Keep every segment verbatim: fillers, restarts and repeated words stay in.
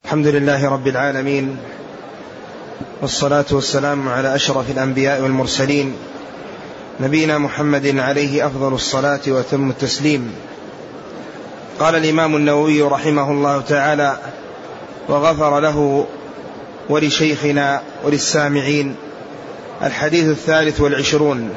الحمد لله رب العالمين، والصلاة والسلام على أشرف الأنبياء والمرسلين، نبينا محمد عليه أفضل الصلاة وأتم التسليم. قال الإمام النووي رحمه الله تعالى وغفر له ولشيخنا وللسامعين: الحديث الثالث والعشرون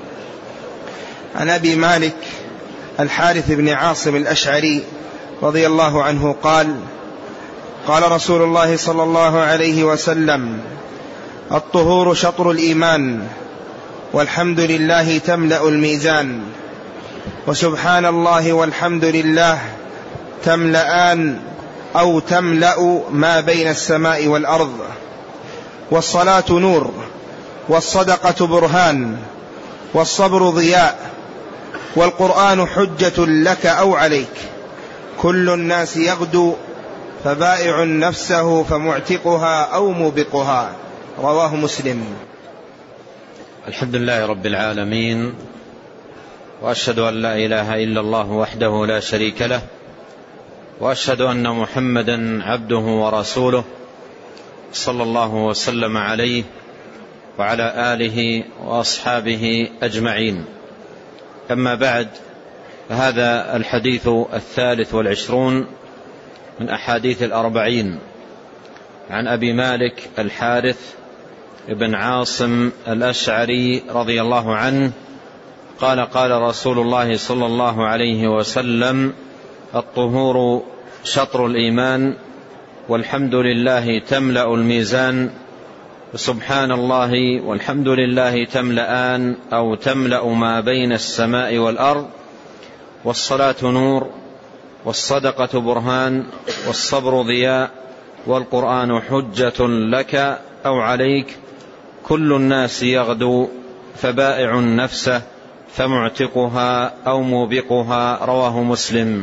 عن أبي مالك الحارث بن عاصم الأشعري رضي الله عنه قال: قال رسول الله صلى الله عليه وسلم: الطهور شطر الإيمان، والحمد لله تملأ الميزان، وسبحان الله والحمد لله تملأان أو تملأ ما بين السماء والأرض، والصلاة نور، والصدقة برهان، والصبر ضياء، والقرآن حجة لك أو عليك، كل الناس يغدو فبائع نفسه فمعتقها أو موبقها. رواه مسلم. الحمد لله رب العالمين، وأشهد أن لا إله إلا الله وحده لا شريك له، وأشهد أن محمدا عبده ورسوله، صلى الله وسلم عليه وعلى آله وأصحابه أجمعين. أما بعد، هذا الحديث الثالث والعشرون من أحاديث الأربعين عن أبي مالك الحارث بن عاصم الأشعري رضي الله عنه قال: قال رسول الله صلى الله عليه وسلم: الطهور شطر الإيمان، والحمد لله تملأ الميزان، وسبحان الله والحمد لله تملأان أو تملأ ما بين السماء والأرض، والصلاة نور، والصدقة برهان، والصبر ضياء، والقرآن حجة لك أو عليك، كل الناس يغدو فبائع نفسه فمعتقها أو موبقها. رواه مسلم.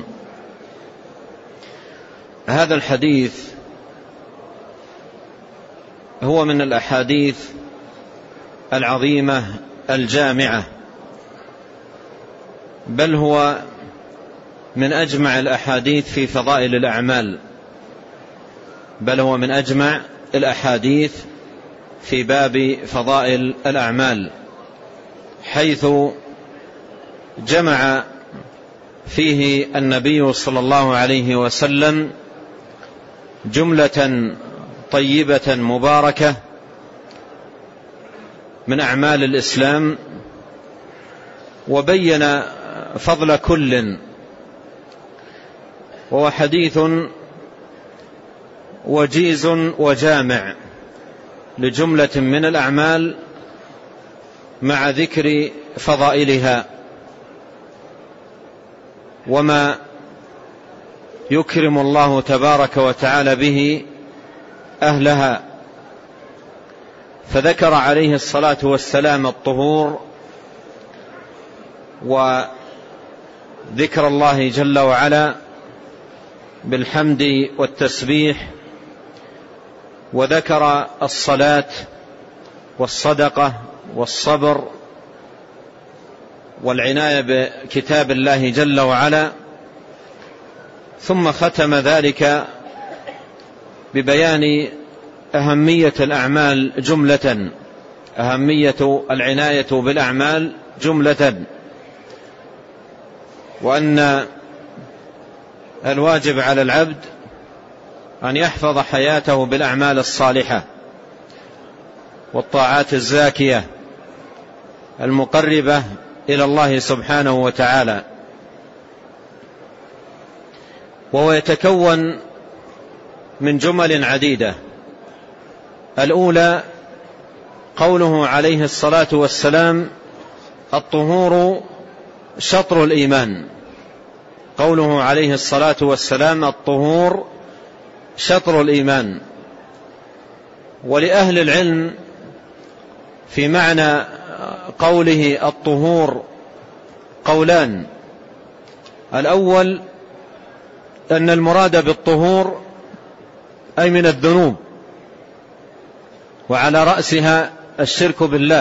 هذا الحديث هو من الأحاديث العظيمة الجامعة، بل هو من أجمع الأحاديث في فضائل الأعمال، بل هو من أجمع الأحاديث في باب فضائل الأعمال، حيث جمع فيه النبي صلى الله عليه وسلم جملة طيبة مباركة من أعمال الإسلام، وبين فضل كل، وهو حديث وجيز وجامع لجملة من الأعمال مع ذكر فضائلها وما يكرم الله تبارك وتعالى به أهلها. فذكر عليه الصلاة والسلام الطهور وذكر الله جل وعلا بالحمد والتسبيح، وذكر الصلاة والصدقة والصبر والعناية بكتاب الله جل وعلا، ثم ختم ذلك ببيان أهمية الأعمال جملة، أهمية العناية بالأعمال جملة، وأن الواجب على العبد أن يحفظ حياته بالأعمال الصالحة والطاعات الزاكية المقربة إلى الله سبحانه وتعالى. وهو يتكون من جمل عديدة. الأولى قوله عليه الصلاة والسلام: الطهور شطر الإيمان. قوله عليه الصلاة والسلام: الطهور شطر الإيمان. ولأهل العلم في معنى قوله الطهور قولان: الأول أن المراد بالطهور أي من الذنوب، وعلى رأسها الشرك بالله،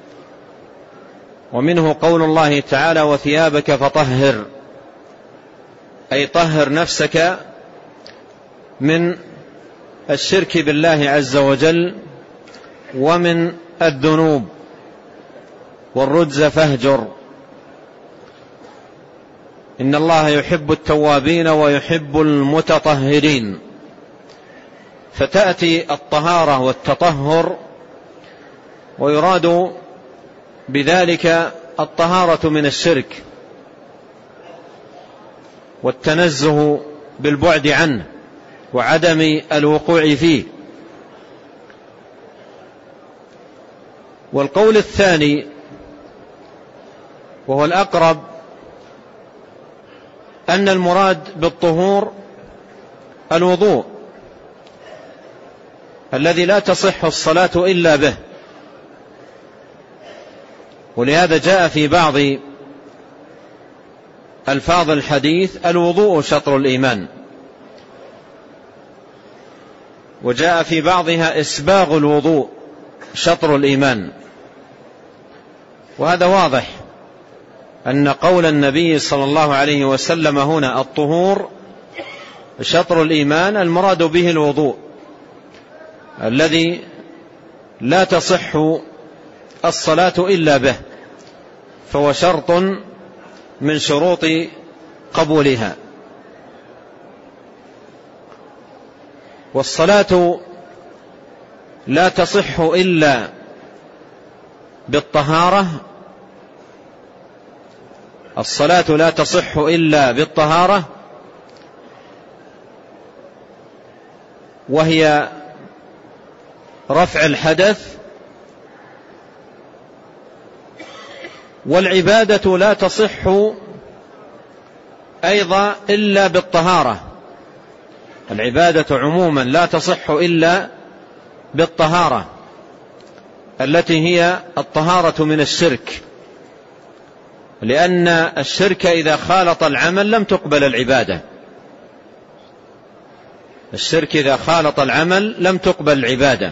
ومنه قول الله تعالى: وثيابك فطهر، أي طهر نفسك من الشرك بالله عز وجل ومن الذنوب، والرجز فاهجر، إن الله يحب التوابين ويحب المتطهرين. فتأتي الطهارة والتطهر، ويراد بذلك الطهارة من الشرك والتنزه بالبعد عنه وعدم الوقوع فيه. والقول الثاني وهو الأقرب أن المراد بالطهور الوضوء الذي لا تصح الصلاة إلا به، ولهذا جاء في بعض ألفاظ الحديث الوضوء شطر الإيمان، وجاء في بعضها إسباغ الوضوء شطر الإيمان. وهذا واضح أن قول النبي صلى الله عليه وسلم هنا الطهور شطر الإيمان المراد به الوضوء الذي لا تصح الصلاة إلا به، فهو شرط من شروط قبولها. والصلاة لا تصح إلا بالطهارة الصلاة لا تصح إلا بالطهارة، وهي رفع الحدث. والعبادة لا تصح أيضا إلا بالطهارة، العبادة عموما لا تصح إلا بالطهارة التي هي الطهارة من الشرك، لأن الشرك إذا خالط العمل لم تقبل العبادة. الشرك إذا خالط العمل لم تقبل العبادة.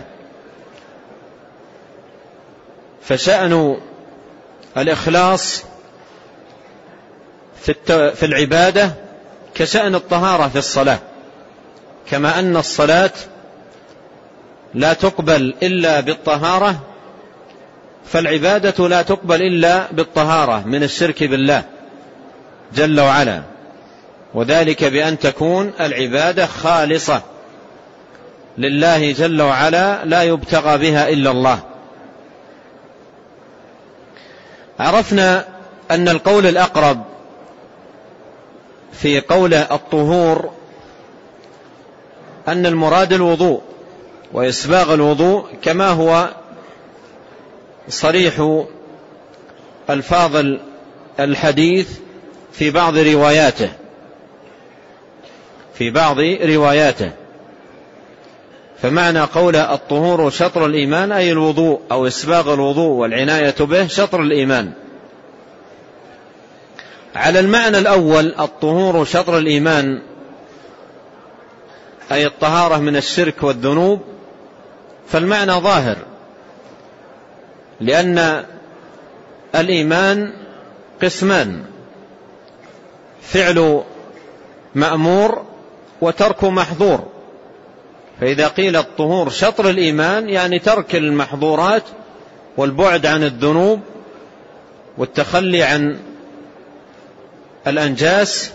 فشأن الإخلاص في العبادة كشأن الطهارة في الصلاة، كما أن الصلاة لا تقبل إلا بالطهارة، فالعبادة لا تقبل إلا بالطهارة من الشرك بالله جل وعلا، وذلك بأن تكون العبادة خالصة لله جل وعلا لا يبتغى بها إلا الله. عرفنا أن القول الأقرب في قول الطهور أن المراد الوضوء وإسباغ الوضوء، كما هو صريح الفاظ الحديث في بعض رواياته في بعض رواياته فمعنى قول الطهور شطر الإيمان أي الوضوء أو إسباغ الوضوء والعناية به شطر الإيمان. على المعنى الأول الطهور شطر الإيمان أي الطهارة من الشرك والذنوب، فالمعنى ظاهر، لأن الإيمان قسمان: فعل مأمور وترك محظور. فإذا قيل الطهور شطر الإيمان يعني ترك المحظورات والبعد عن الذنوب والتخلي عن الأنجاس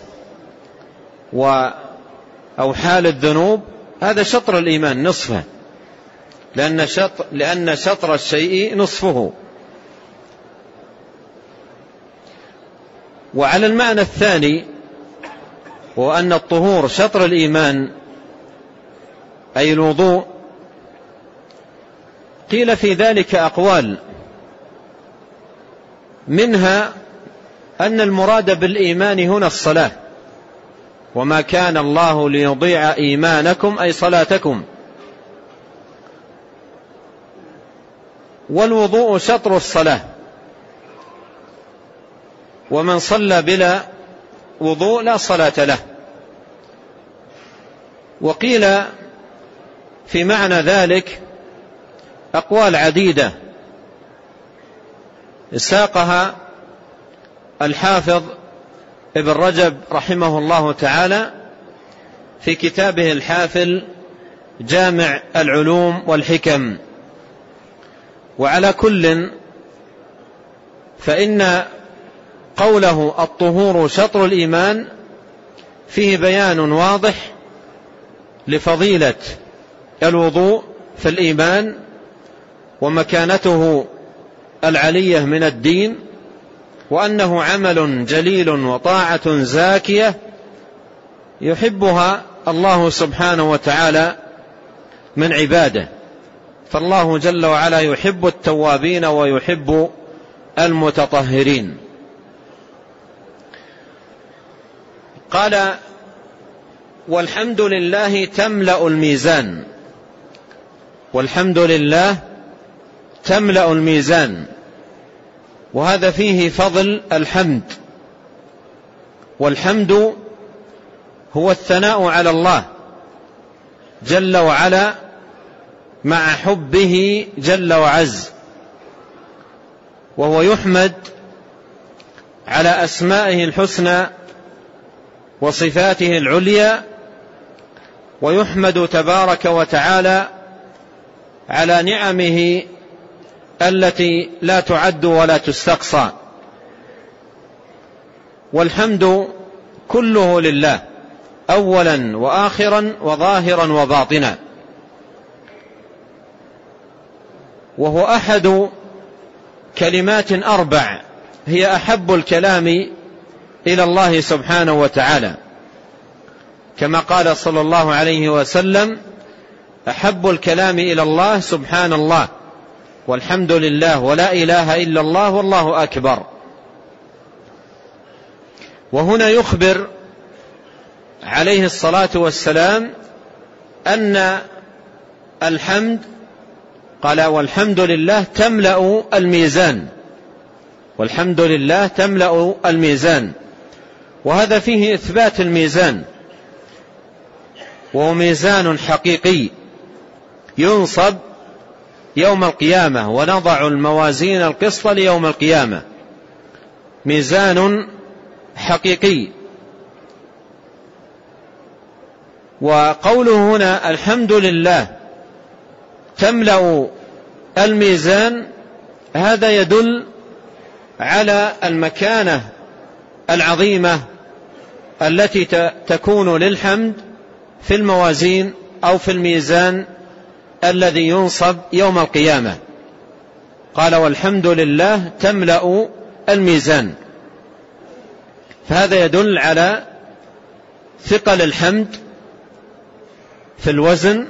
أو حال الذنوب، هذا شطر الإيمان نصفه، لأن شطر, لأن شطر الشيء نصفه. وعلى المعنى الثاني وأن الطهور شطر الإيمان أي الوضوء، قيل في ذلك أقوال، منها أن المراد بالإيمان هنا الصلاة، وما كان الله ليضيع إيمانكم أي صلاتكم. والوضوء شطر الصلاة، ومن صلى بلا وضوء لا صلاة له. وقيل في معنى ذلك أقوال عديدة ساقها الحافظ ابن رجب رحمه الله تعالى في كتابه الحافل جامع العلوم والحكم. وعلى كل فإن قوله الطهور شطر الإيمان فيه بيان واضح لفضيلة الوضوء في الإيمان ومكانته العلية من الدين، وأنه عمل جليل وطاعة زاكية يحبها الله سبحانه وتعالى من عباده، فالله جل وعلا يحب التوابين ويحب المتطهرين. قال والحمد لله تملأ الميزان، والحمد لله تملأ الميزان، وهذا فيه فضل الحمد. والحمد هو الثناء على الله جل وعلا مع حبه جل وعز، وهو يحمد على أسمائه الحسنى وصفاته العليا، ويحمد تبارك وتعالى على نعمه التي لا تعد ولا تستقصى. والحمد كله لله أولا وآخرا وظاهرا وباطنا، وهو أحد كلمات أربع هي أحب الكلام إلى الله سبحانه وتعالى، كما قال صلى الله عليه وسلم أحب الكلام إلى الله سبحان الله والحمد لله ولا إله إلا الله والله أكبر. وهنا يخبر عليه الصلاة والسلام أن الحمد قال والحمد لله تملأ الميزان، والحمد لله تملأ الميزان، وهذا فيه إثبات الميزان، وهو ميزان حقيقي ينصب يوم القيامة، ونضع الموازين القسط ليوم القيامة، ميزان حقيقي. وقوله هنا الحمد لله تملأ الميزان، هذا يدل على المكانة العظيمة التي تكون للحمد في الموازين أو في الميزان الذي ينصب يوم القيامة. قال والحمد لله تملأ الميزان، فهذا يدل على ثقل الحمد في الوزن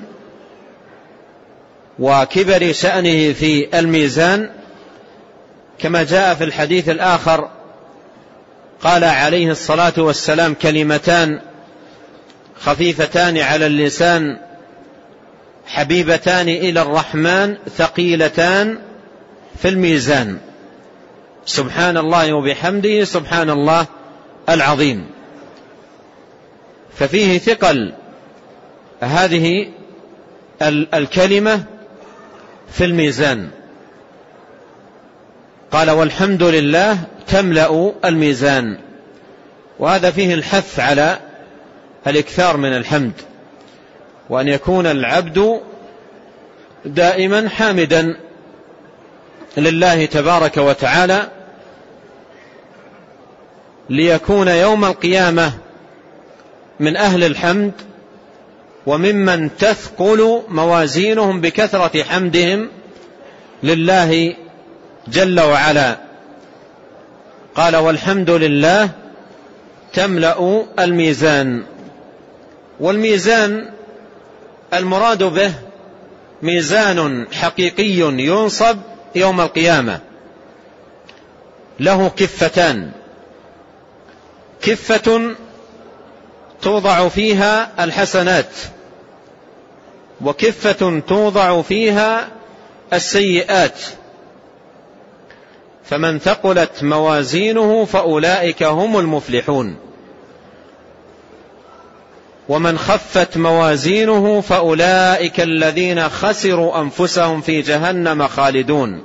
وكبر شأنه في الميزان، كما جاء في الحديث الآخر قال عليه الصلاة والسلام كلمتان خفيفتان على اللسان حبيبتان إلى الرحمن ثقيلتان في الميزان، سبحان الله وبحمده سبحان الله العظيم. ففيه ثقل هذه الكلمة في الميزان. قال والحمد لله تملأ الميزان، وهذا فيه الحث على الإكثار من الحمد، وأن يكون العبد دائما حامدا لله تبارك وتعالى، ليكون يوم القيامة من أهل الحمد وممن تثقل موازينهم بكثرة حمدهم لله جل وعلا. قال والحمد لله تملأ الميزان. والميزان المراد به ميزان حقيقي ينصب يوم القيامة، له كفتان، كفة توضع فيها الحسنات، وكفة توضع فيها السيئات، فمن ثقلت موازينه فأولئك هم المفلحون، ومن خفت موازينه فأولئك الذين خسروا أنفسهم في جهنم خالدون.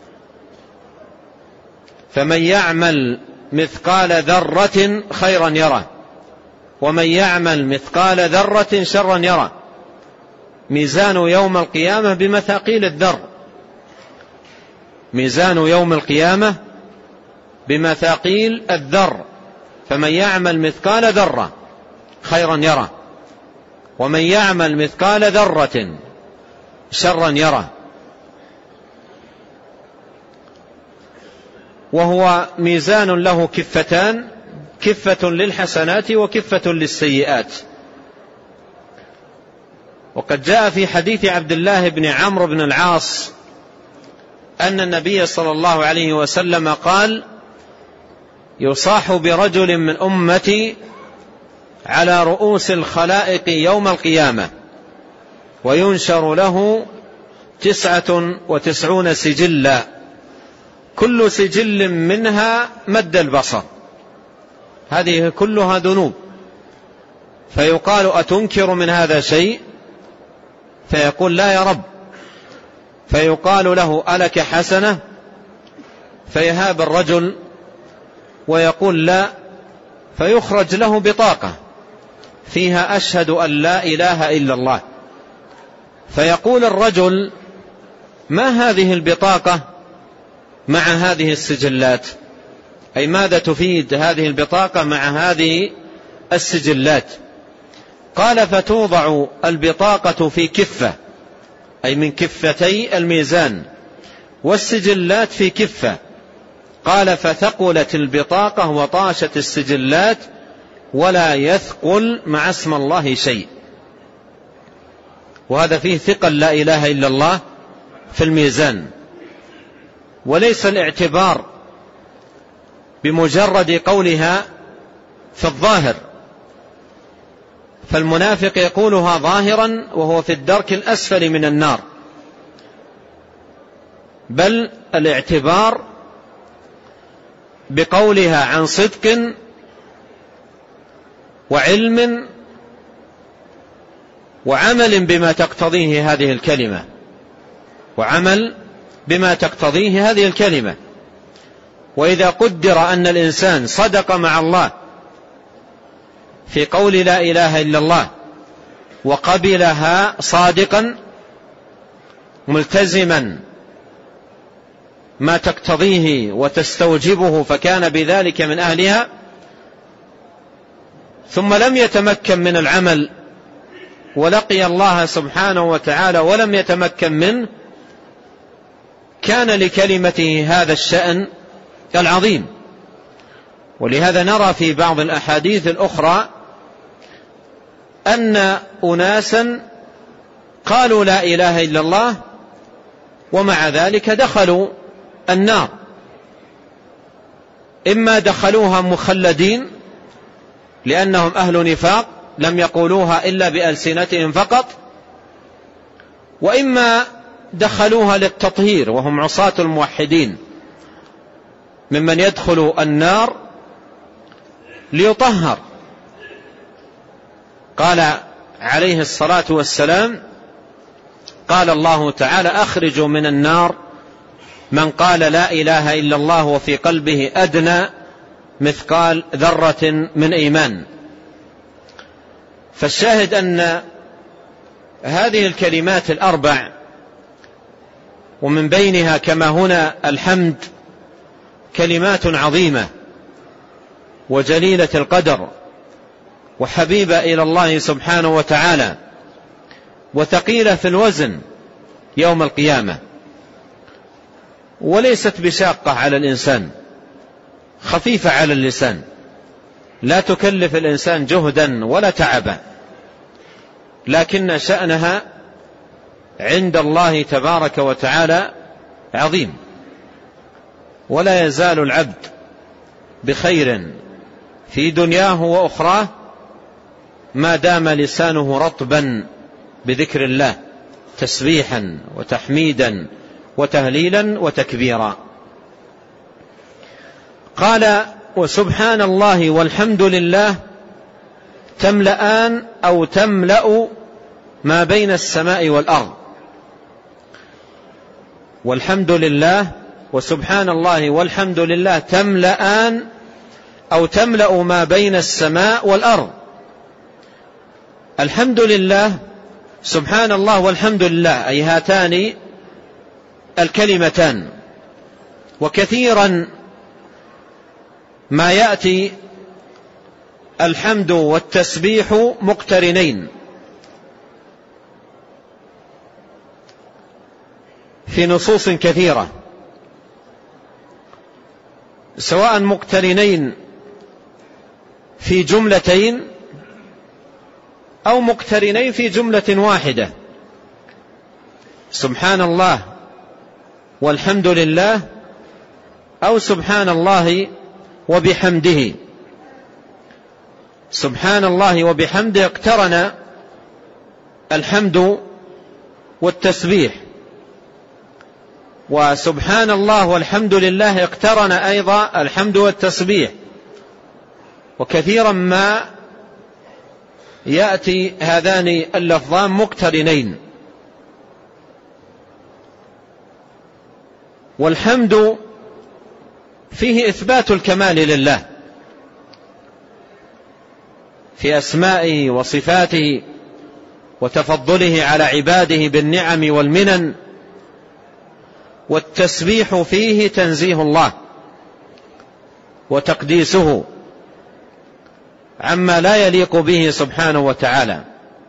فمن يعمل مثقال ذرة خيرا يره، ومن يعمل مثقال ذرة شرا يره. ميزان يوم القيامة بمثاقيل الذر، ميزان يوم القيامة بمثاقيل الذر، فمن يعمل مثقال ذرة خيرا يره، ومن يعمل مثقال ذرة شرا يره. وهو ميزان له كفتان، كفة للحسنات وكفة للسيئات. وقد جاء في حديث عبد الله بن عمرو بن العاص أن النبي صلى الله عليه وسلم قال: يصاح برجل من أمتي على رؤوس الخلائق يوم القيامة وينشر له تسعة وتسعون سجلا، كل سجل منها مد البصر، هذه كلها ذنوب، فيقال: أتنكر من هذا شيء؟ فيقول: لا يا رب. فيقال له: ألك حسنة؟ فيهاب الرجل ويقول: لا. فيخرج له بطاقة فيها: أشهد أن لا إله إلا الله. فيقول الرجل: ما هذه البطاقة مع هذه السجلات؟ أي ماذا تفيد هذه البطاقة مع هذه السجلات؟ قال: فتوضع البطاقة في كفة، أي من كفتي الميزان، والسجلات في كفة. قال: فثقلت البطاقة وطاشت السجلات ولا يثقل مع اسم الله شيء. وهذا فيه ثقل لا إله إلا الله في الميزان. وليس الاعتبار بمجرد قولها في الظاهر، فالمنافق يقولها ظاهرا وهو في الدرك الأسفل من النار، بل الاعتبار بقولها عن صدق وعلم وعمل بما تقتضيه هذه الكلمة، وعمل بما تقتضيه هذه الكلمة. وإذا قدر أن الإنسان صدق مع الله في قول لا إله إلا الله وقبلها صادقا ملتزما ما تقتضيه وتستوجبه فكان بذلك من أهلها، ثم لم يتمكن من العمل ولقي الله سبحانه وتعالى ولم يتمكن منه، كان لكلمته هذا الشأن العظيم. ولهذا نرى في بعض الأحاديث الأخرى أن أناسا قالوا لا إله إلا الله ومع ذلك دخلوا النار، إما دخلوها مخلدين لأنهم أهل نفاق لم يقولوها إلا بألسنتهم فقط، وإما دخلوها للتطهير وهم عصاة الموحدين ممن يدخل النار ليطهر. قال عليه الصلاة والسلام: قال الله تعالى: أخرجوا من النار من قال لا إله إلا الله وفي قلبه أدنى مثقال ذرة من إيمان. فالشاهد أن هذه الكلمات الأربع، ومن بينها كما هنا الحمد، كلمات عظيمة وجليلة القدر وحبيبة إلى الله سبحانه وتعالى، وثقيلة في الوزن يوم القيامة، وليست بشاقة على الإنسان، خفيفة على اللسان، لا تكلف الإنسان جهدا ولا تعبا، لكن شأنها عند الله تبارك وتعالى عظيم. ولا يزال العبد بخير في دنياه وأخراه ما دام لسانه رطبا بذكر الله تسبيحا وتحميدا وتهليلا وتكبيرا. قال: وسبحان الله والحمد لله تملأان أو تملأ ما بين السماء والأرض. والحمد لله وسبحان الله والحمد لله تملأان أو تملأ ما بين السماء والأرض. الحمد لله سبحان الله والحمد لله أي هاتان الكلمتان. وكثيرا ما يأتي الحمد والتسبيح مقترنين في نصوص كثيرة، سواء مقترنين في جملتين أو مقترنين في جملة واحدة. سبحان الله والحمد لله أو سبحان الله وبحمده. سبحان الله وبحمده اقترن الحمد والتسبيح، وسبحان الله والحمد لله اقترن أيضا الحمد والتسبيح. وكثيرا ما يأتي هذان اللفظان مقترنين. والحمد فيه إثبات الكمال لله في أسمائه وصفاته وتفضله على عباده بالنعم والمنن. والتسبيح فيه تنزيه الله وتقديسه عما لا يليق به سبحانه وتعالى.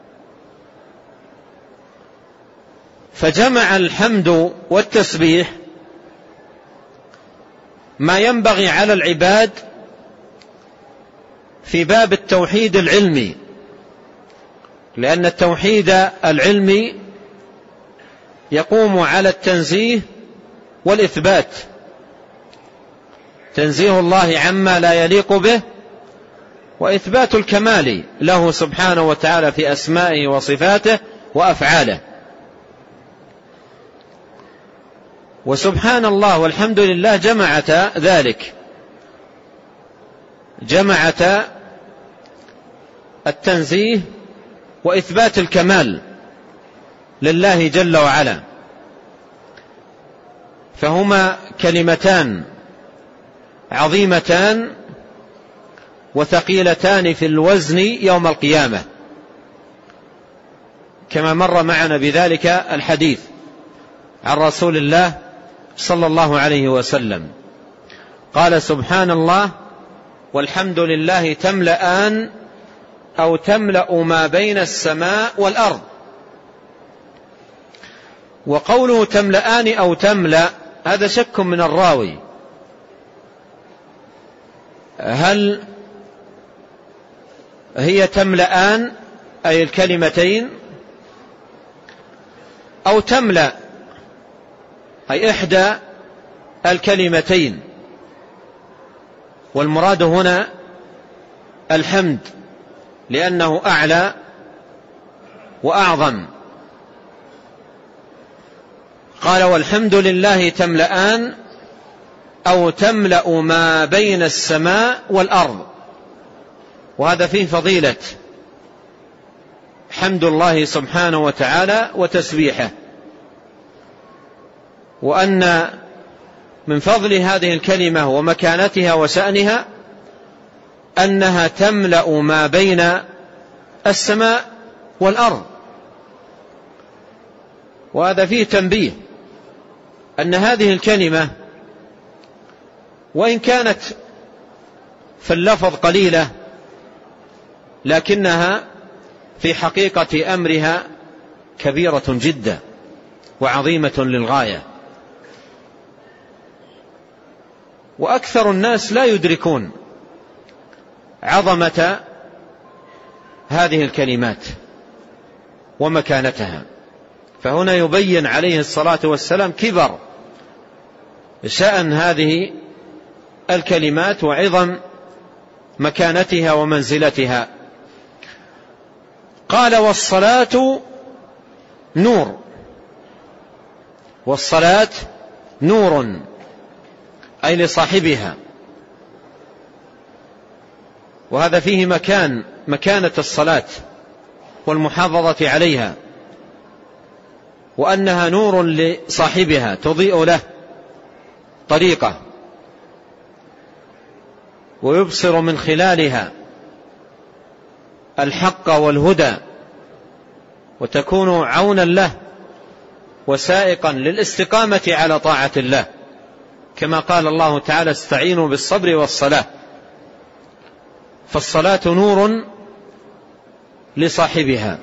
فجمع الحمد والتسبيح ما ينبغي على العباد في باب التوحيد العلمي، لأن التوحيد العلمي يقوم على التنزيه والإثبات، تنزيه الله عما لا يليق به وإثبات الكمال له سبحانه وتعالى في أسمائه وصفاته وأفعاله. وسبحان الله والحمد لله جمعتا ذلك، جمعتا التنزيه وإثبات الكمال لله جل وعلا، فهما كلمتان عظيمتان وثقيلتان في الوزن يوم القيامة، كما مر معنا بذلك الحديث عن رسول الله صلى الله عليه وسلم. قال سبحان الله والحمد لله تملأان أو تملأ ما بين السماء والأرض. وقوله تملأان أو تملأ هذا شك من الراوي، هل هي تملأان أي الكلمتين أو تملأ أي إحدى الكلمتين؟ والمراد هنا الحمد لأنه أعلى وأعظم. قال والحمد لله تملأان أو تملأ ما بين السماء والأرض. وهذا فيه فضيلة حمد الله سبحانه وتعالى وتسبيحه، وأن من فضل هذه الكلمة ومكانتها وشأنها أنها تملأ ما بين السماء والأرض. وهذا فيه تنبيه أن هذه الكلمة وإن كانت في اللفظ قليلة لكنها في حقيقة أمرها كبيرة جدا وعظيمة للغاية. وأكثر الناس لا يدركون عظمة هذه الكلمات ومكانتها. فهنا يبين عليه الصلاة والسلام كبر شأن هذه الكلمات وعظم مكانتها ومنزلتها. قال والصلاة نور، والصلاة نور أي لصاحبها. وهذا فيه مكان مكانة الصلاة والمحافظة عليها، وأنها نور لصاحبها تضيء له طريقة ويبصر من خلالها الحق والهدى وتكون عونا له وسائقا للاستقامة على طاعة الله، كما قال الله تعالى: استعينوا بالصبر والصلاة. فالصلاة نور لصاحبها.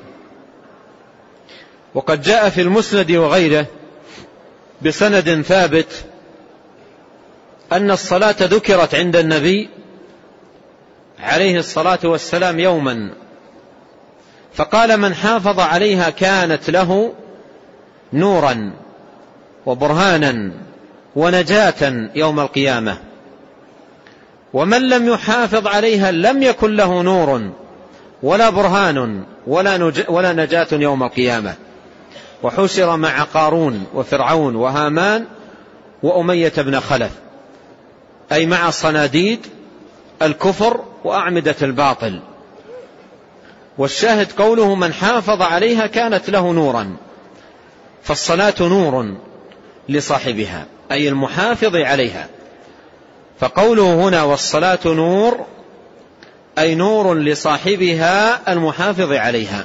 وقد جاء في المسند وغيره بسند ثابت أن الصلاة ذكرت عند النبي عليه الصلاة والسلام يوما، فقال: من حافظ عليها كانت له نورا وبرهانا ونجاة يوم القيامة، ومن لم يحافظ عليها لم يكن له نور ولا برهان ولا نجاة يوم القيامة. وحشر مع قارون وفرعون وهامان وأمية بن خلف، أي مع صناديد الكفر وأعمدة الباطل. والشاهد قوله: من حافظ عليها كانت له نورا. فالصلاة نور لصاحبها، أي المحافظ عليها. فقوله هنا: والصلاة نور، أي نور لصاحبها المحافظ عليها،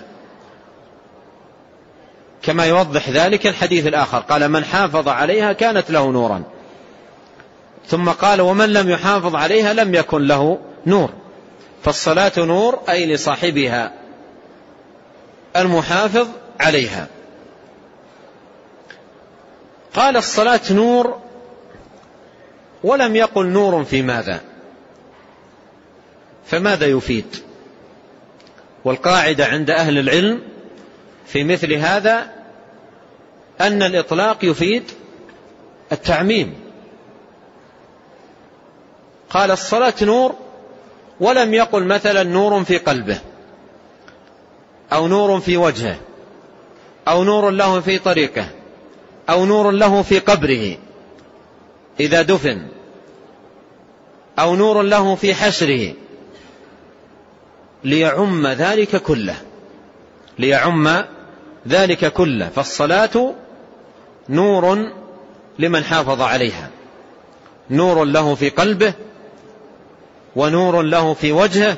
كما يوضح ذلك الحديث الآخر، قال: من حافظ عليها كانت له نورا، ثم قال: ومن لم يحافظ عليها لم يكن له نور. فالصلاة نور، أي لصاحبها المحافظ عليها. قال: الصلاة نور، ولم يقل نور في ماذا، فماذا يفيد؟ والقاعدة عند أهل العلم في مثل هذا أن الإطلاق يفيد التعميم. قال: الصلاة نور، ولم يقل مثلا نور في قلبه، أو نور في وجهه، أو نور له في طريقه، أو نور له في قبره إذا دفن، أو نور له في حشره، ليعم ذلك كله، ليعم ذلك كله. فالصلاة نور لمن حافظ عليها، نور له في قلبه، ونور له في وجهه،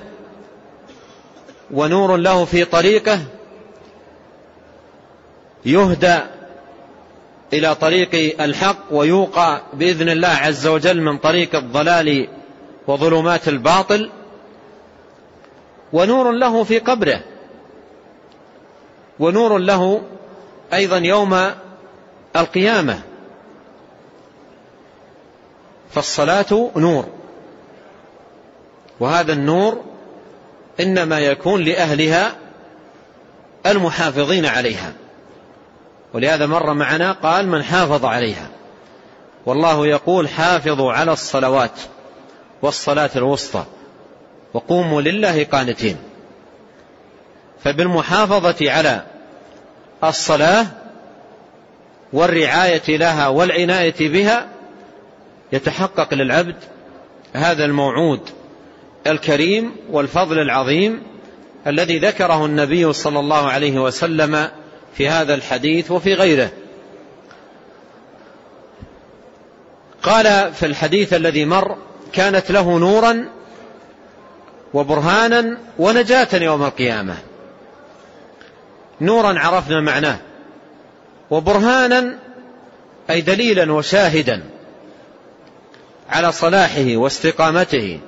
ونور له في طريقه، يهدى إلى طريق الحق ويوقى بإذن الله عز وجل من طريق الضلال وظلمات الباطل، ونور له في قبره، ونور له أيضا يوم القيامة. فالصلاة نور، وهذا النور إنما يكون لأهلها المحافظين عليها. ولهذا مر معنا قال: من حافظ عليها. والله يقول: حافظوا على الصلوات والصلاة الوسطى وقوموا لله قانتين. فبالمحافظة على الصلاة والرعاية لها والعناية بها يتحقق للعبد هذا الموعود الكريم والفضل العظيم الذي ذكره النبي صلى الله عليه وسلم في هذا الحديث وفي غيره. قال في الحديث الذي مر: كانت له نورا وبرهانا ونجاة يوم القيامة. نورا عرفنا معناه، وبرهانا أي دليلا وشاهدا على صلاحه واستقامته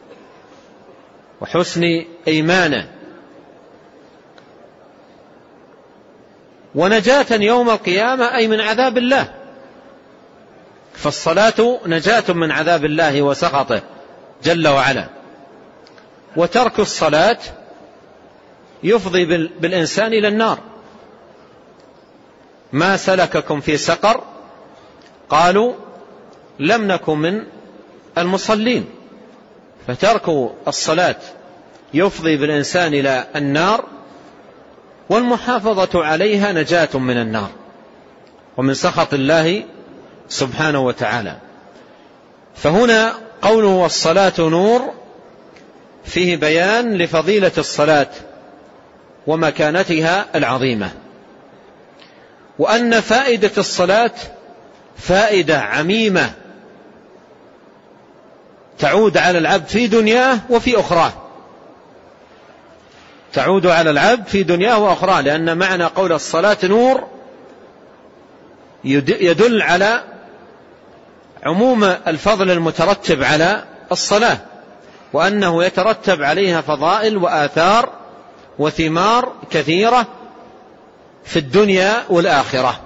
وحسن إيمانه، ونجاة يوم القيامة أي من عذاب الله. فالصلاة نجاة من عذاب الله وسخطه جل وعلا. وترك الصلاة يفضي بالإنسان إلى النار. ما سلككم في سقر؟ قالوا لم نكن من المصلين. فترك الصلاة يفضي بالإنسان إلى النار، والمحافظة عليها نجاة من النار ومن سخط الله سبحانه وتعالى. فهنا قوله والصلاة نور فيه بيان لفضيلة الصلاة ومكانتها العظيمة، وأن فائدة الصلاة فائدة عميمة تعود على العبد في دنياه وفي أخراه. تعود على العبد في دنياه وأخرى، لأن معنى قول الصلاة نور يدل على عموم الفضل المترتب على الصلاة، وأنه يترتب عليها فضائل وآثار وثمار كثيرة في الدنيا والآخرة.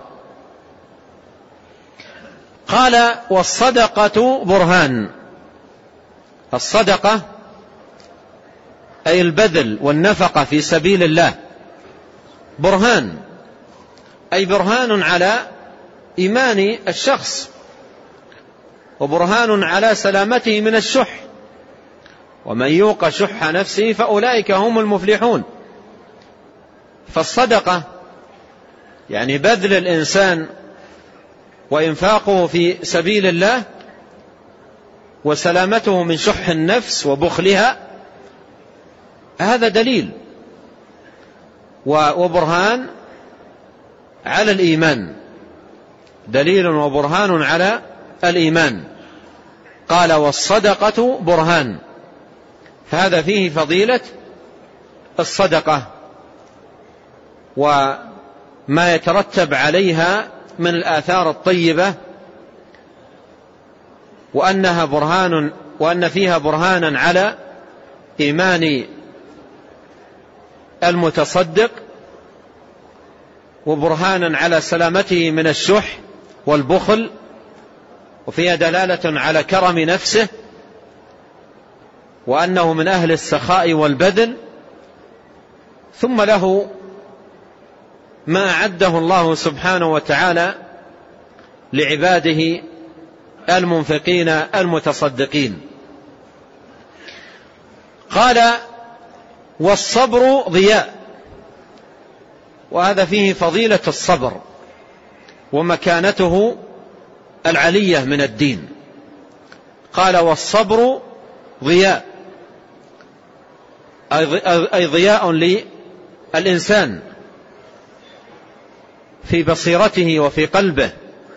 قال والصدقة برهان. الصدقة أي البذل والنفقة في سبيل الله برهان، أي برهان على إيمان الشخص، وبرهان على سلامته من الشح، ومن يوق شح نفسه فأولئك هم المفلحون. فالصدقة يعني بذل الإنسان وإنفاقه في سبيل الله وسلامته من شح النفس وبخلها، هذا دليل وبرهان على الإيمان، دليل وبرهان على الإيمان. قال والصدقة برهان، فهذا فيه فضيلة الصدقة وما يترتب عليها من الآثار الطيبة، وأنها برهان وأن فيها برهانا على إيمان المتصدق، وبرهانا على سلامته من الشح والبخل، وفيها دلالة على كرم نفسه، وأنه من أهل السخاء والبذل، ثم له ما أعده الله سبحانه وتعالى لعباده المنفقين المتصدقين. قال والصبر ضياء، وهذا فيه فضيلة الصبر ومكانته العلية من الدين. قال والصبر ضياء، أي ضياء للإنسان في بصيرته وفي قلبه،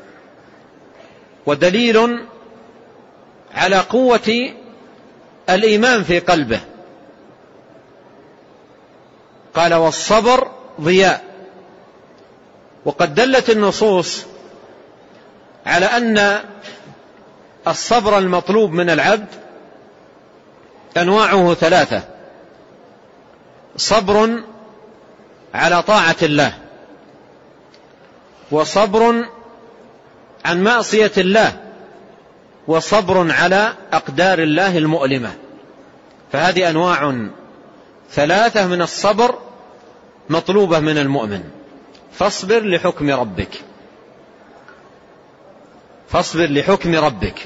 ودليل على قوة الإيمان في قلبه. قال والصبر ضياء، وقد دلت النصوص على أن الصبر المطلوب من العبد أنواعه ثلاثة: صبر على طاعة الله، وصبر عن معصية الله، وصبر على أقدار الله المؤلمة. فهذه أنواع ثلاثة من الصبر مطلوبة من المؤمن. فاصبر لحكم ربك، فاصبر لحكم ربك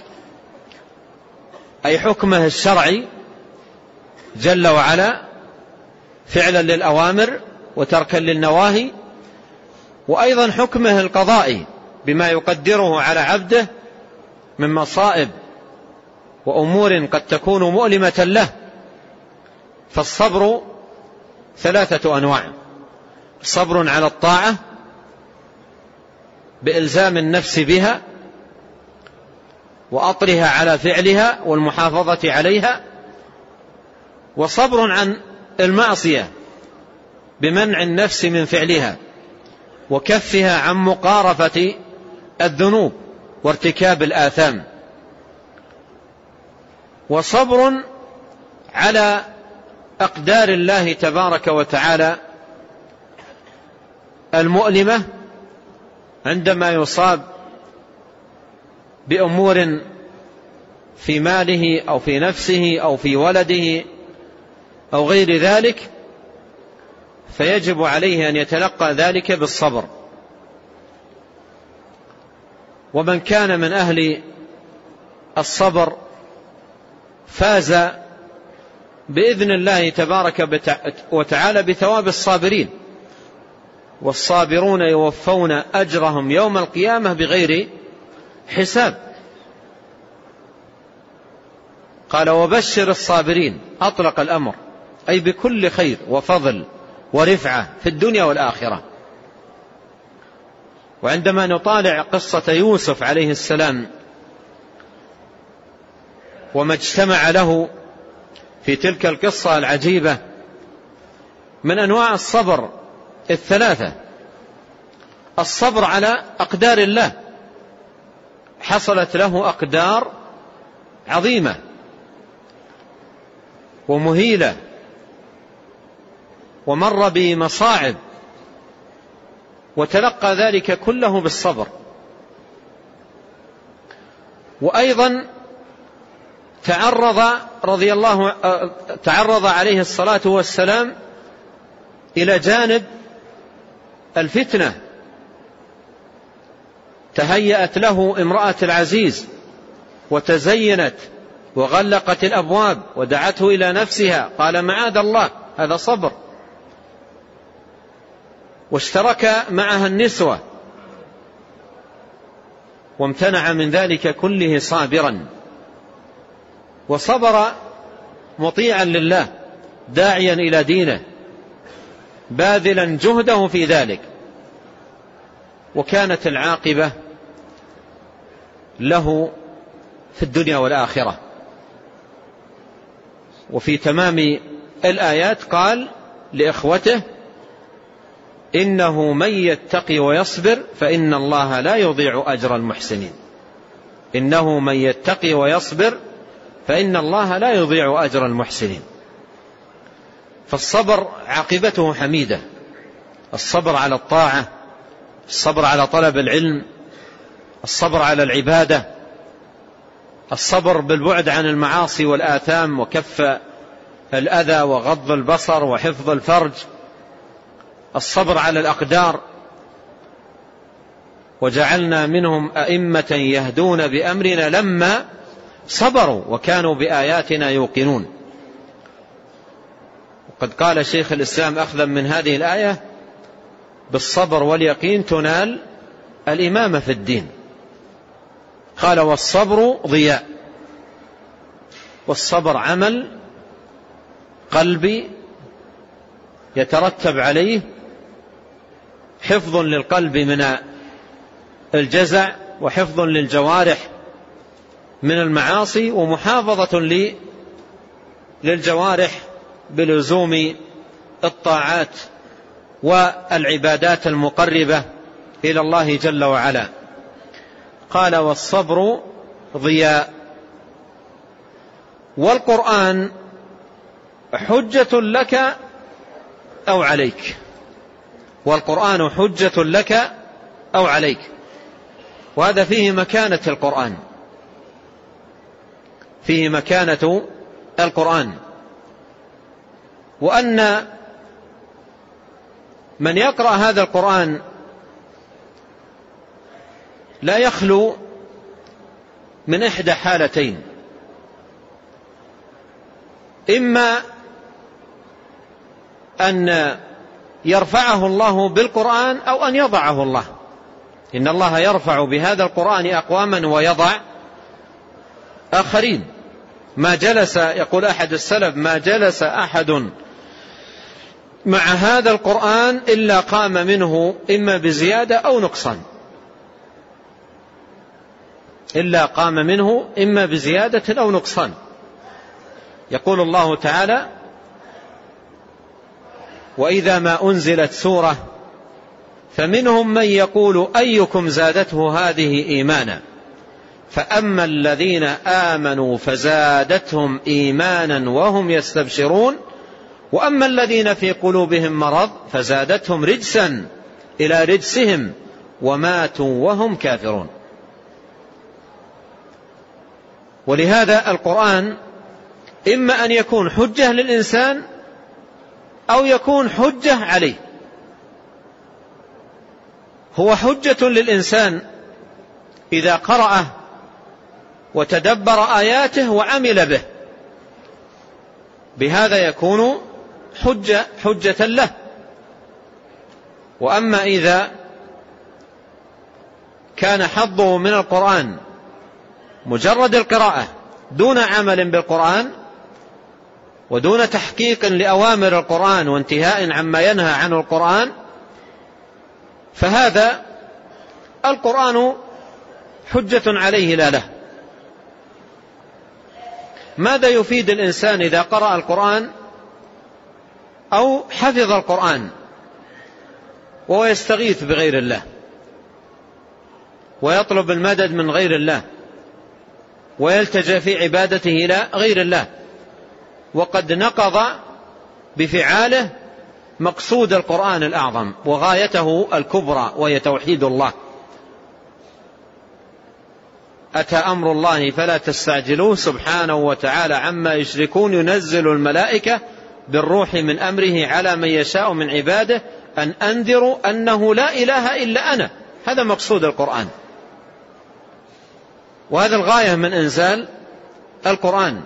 أي حكمه الشرعي جل وعلا، فعلا للأوامر وتركا للنواهي، وأيضا حكمه القضائي بما يقدره على عبده من مصائب وأمور قد تكون مؤلمة له. فالصبر ثلاثة أنواع: صبر على الطاعة بإلزام النفس بها وأطرها على فعلها والمحافظة عليها، وصبر عن المعصية بمنع النفس من فعلها وكفها عن مقارفة الذنوب وارتكاب الآثام، وصبر على أقدار الله تبارك وتعالى المؤلمة عندما يصاب بأمور في ماله أو في نفسه أو في ولده أو غير ذلك، فيجب عليه أن يتلقى ذلك بالصبر. ومن كان من أهل الصبر فاز بإذن الله تبارك وتعالى بثواب الصابرين، والصابرون يوفون أجرهم يوم القيامة بغير حساب. قال وبشر الصابرين، أطلق الأمر أي بكل خير وفضل ورفعة في الدنيا والآخرة. وعندما نطالع قصة يوسف عليه السلام وما اجتمع له في تلك القصة العجيبة من أنواع الصبر الثلاثة الصبر على أقدار الله، حصلت له أقدار عظيمة ومهيلة ومر بمصاعب وتلقى ذلك كله بالصبر. وأيضا تعرض رضي الله تعرض عليه الصلاة والسلام إلى جانب الفتنة، تهيأت له امرأة العزيز وتزينت وغلقت الأبواب ودعته إلى نفسها، قال معاذ الله، هذا صبر. واشترك معها النسوة وامتنع من ذلك كله صابرا، وصبر مطيعا لله داعيا إلى دينه باذلا جهده في ذلك، وكانت العاقبة له في الدنيا والآخرة. وفي تمام الآيات قال لإخوته إنه من يتقي ويصبر فإن الله لا يضيع أجر المحسنين. إنه من يتقي ويصبر فإن الله لا يضيع أجر المحسنين. فالصبر عاقبته حميدة، الصبر على الطاعة، الصبر على طلب العلم، الصبر على العبادة، الصبر بالبعد عن المعاصي والآثام وكف الأذى وغض البصر وحفظ الفرج، الصبر على الأقدار. وجعلنا منهم أئمة يهدون بأمرنا لما صبروا وكانوا بآياتنا يوقنون. وقد قال شيخ الإسلام أخذا من هذه الآية بالصبر واليقين تنال الإمامة في الدين. قال والصبر ضياء، والصبر عمل قلبي يترتب عليه حفظ للقلب من الجزع، وحفظ للجوارح من المعاصي، ومحافظة للجوارح بلزوم الطاعات والعبادات المقربة إلى الله جل وعلا. قال والصبر ضياء. والقرآن حجة لك أو عليك، والقرآن حجة لك أو عليك. وهذا فيه مكانة القرآن، فيه مكانة القرآن، وأن من يقرأ هذا القرآن لا يخلو من إحدى حالتين: إما أن يرفعه الله بالقرآن أو أن يضعه الله. إن الله يرفع بهذا القرآن أقواما ويضع آخرين. ما جلس، يقول أحد السلف، ما جلس أحد مع هذا القرآن إلا قام منه إما بزيادة أو نقصان، إلا قام منه إما بزيادة أو نقصان. يقول الله تعالى: وإذا ما أنزلت سورة فمنهم من يقول أيكم زادته هذه إيمانا فأما الذين آمنوا فزادتهم إيمانا وهم يستبشرون وأما الذين في قلوبهم مرض فزادتهم رجسا إلى رجسهم وماتوا وهم كافرون. ولهذا القرآن إما أن يكون حجة للإنسان أو يكون حجة عليه. هو حجة للإنسان إذا قرأه وتدبر آياته وعمل به، بهذا يكون حجة, حجة له. وأما إذا كان حظه من القرآن مجرد القراءة دون عمل بالقرآن ودون تحقيق لأوامر القرآن وانتهاء عما ينهى عنه القرآن، فهذا القرآن حجة عليه لا له. ماذا يفيد الإنسان إذا قرأ القرآن أو حفظ القرآن وهو يستغيث بغير الله ويطلب المدد من غير الله ويلتجأ في عبادته إلى غير الله، وقد نقض بفعاله مقصود القرآن الأعظم وغايته الكبرى وهي توحيد الله. أتى أمر الله فلا تستعجلوه سبحانه وتعالى عما يشركون، ينزل الملائكة بالروح من أمره على من يشاء من عباده أن أنذروا أنه لا إله إلا أنا. هذا مقصود القرآن، وهذا الغاية من إنزال القرآن.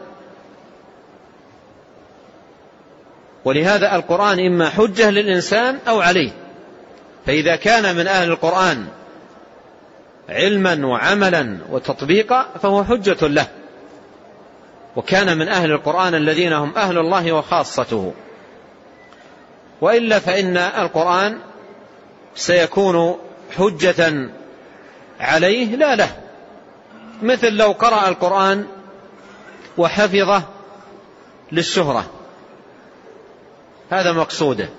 ولهذا القرآن إما حجة للإنسان أو عليه، فإذا كان من أهل القرآن علما وعملا وتطبيقا فهو حجة له، وكان من أهل القرآن الذين هم أهل الله وخاصته. وإلا فإن القرآن سيكون حجة عليه لا له، مثل لو قرأ القرآن وحفظه للشهرة، هذا مقصوده،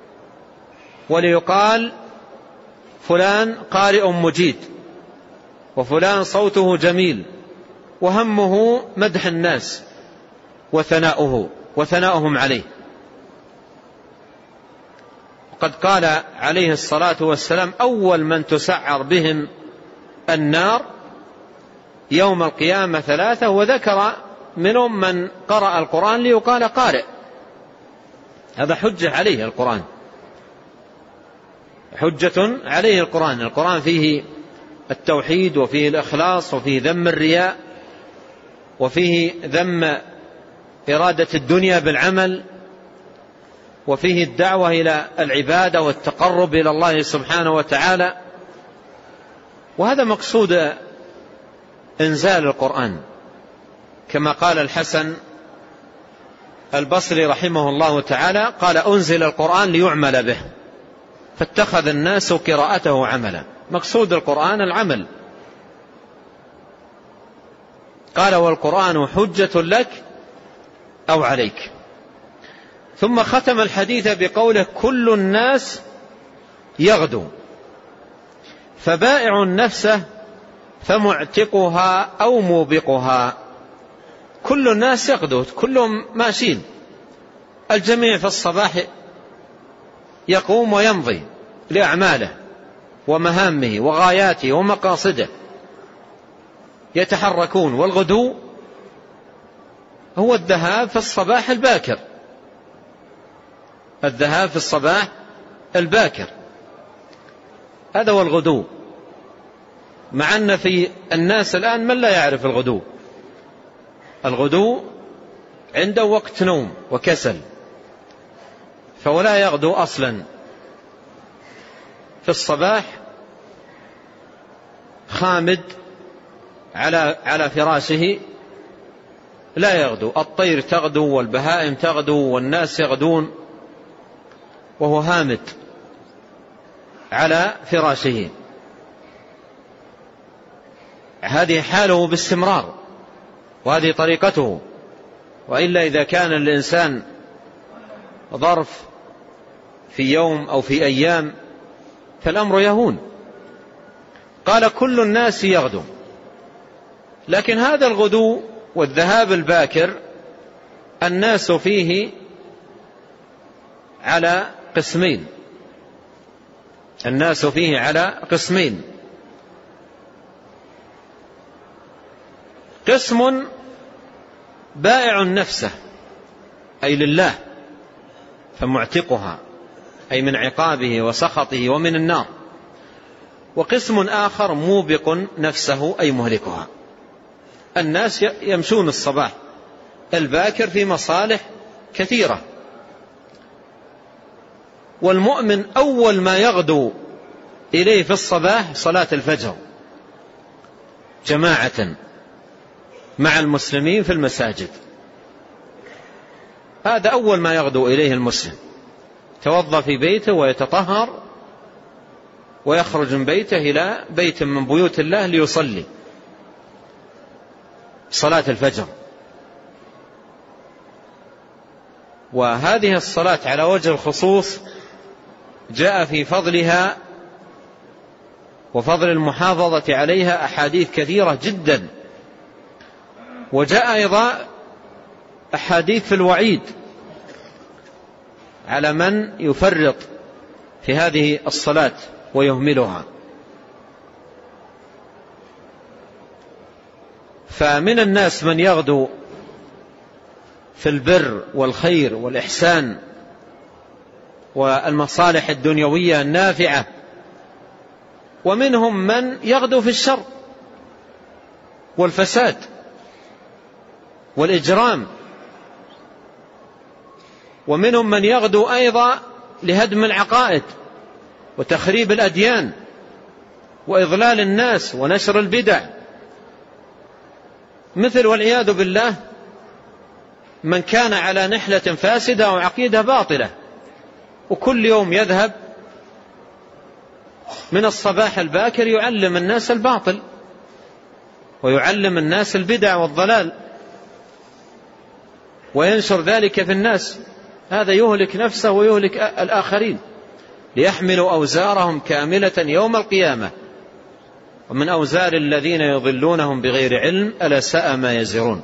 وليقال فلان قارئ مجيد وفلان صوته جميل، وهمه مدح الناس وثناؤه وثناؤهم عليه. وقد قال عليه الصلاة والسلام أول من تسعر بهم النار يوم القيامة ثلاثة، وذكر منهم من قرأ القرآن ليقال قارئ. هذا حجة عليه القرآن، حجة عليه القرآن. القرآن فيه التوحيد وفيه الإخلاص وفيه ذم الرياء وفيه ذم إرادة الدنيا بالعمل وفيه الدعوة إلى العبادة والتقرب إلى الله سبحانه وتعالى. وهذا مقصود إنزال القرآن، كما قال الحسن البصري رحمه الله تعالى قال أنزل القرآن ليعمل به فاتخذ الناس قراءته عملا. مقصود القرآن العمل. قال والقرآن حجة لك أو عليك. ثم ختم الحديث بقوله كل الناس يغدو فبائع نفسه فمعتقها أو موبقها. كل الناس يغدو، كلهم ماشين، الجميع في الصباح يقوم ويمضي لأعماله ومهامه وغاياته ومقاصده، يتحركون. والغدو هو الذهاب في الصباح الباكر، الذهاب في الصباح الباكر، هذا هو الغدو. مع أن في الناس الآن من لا يعرف الغدو. الغدو عنده وقت نوم وكسل، فهو لا يغدو أصلا. في الصباح خامد على على فراشه لا يغدو. الطير تغدو والبهائم تغدو والناس يغدون وهو هامد على فراشه. هذه حاله باستمرار وهذه طريقته. وإلا إذا كان الإنسان ظرف في يوم أو في أيام فالأمر يهون. قال كل الناس يغدو، لكن هذا الغدو والذهاب الباكر الناس فيه على قسمين، الناس فيه على قسمين. قسم بائع نفسه أي لله فمعتقها أي من عقابه وسخطه ومن النار، وقسم آخر موبق نفسه أي مهلكها. الناس يمشون الصباح الباكر في مصالح كثيرة، والمؤمن أول ما يغدو إليه في الصباح صلاة الفجر جماعة مع المسلمين في المساجد، هذا أول ما يغدو إليه المسلم. توضأ في بيته ويتطهر ويخرج من بيته إلى بيت من بيوت الله ليصلي صلاة الفجر. وهذه الصلاة على وجه الخصوص جاء في فضلها وفضل المحافظة عليها أحاديث كثيرة جدا، وجاء أيضا أحاديث في الوعيد على من يفرط في هذه الصلاة ويهملها. فمن الناس من يغدو في البر والخير والإحسان والمصالح الدنيوية النافعة، ومنهم من يغدو في الشر والفساد والإجرام، ومنهم من يغدو أيضا لهدم العقائد وتخريب الأديان وإضلال الناس ونشر البدع، مثل والعياذ بالله من كان على نحلة فاسدة أو عقيدة باطلة، وكل يوم يذهب من الصباح الباكر يعلم الناس الباطل ويعلم الناس البدع والضلال وينشر ذلك في الناس. هذا يهلك نفسه ويهلك الآخرين، ليحملوا أوزارهم كاملة يوم القيامة ومن أوزار الذين يضلونهم بغير علم ألا ساء ما يزرون.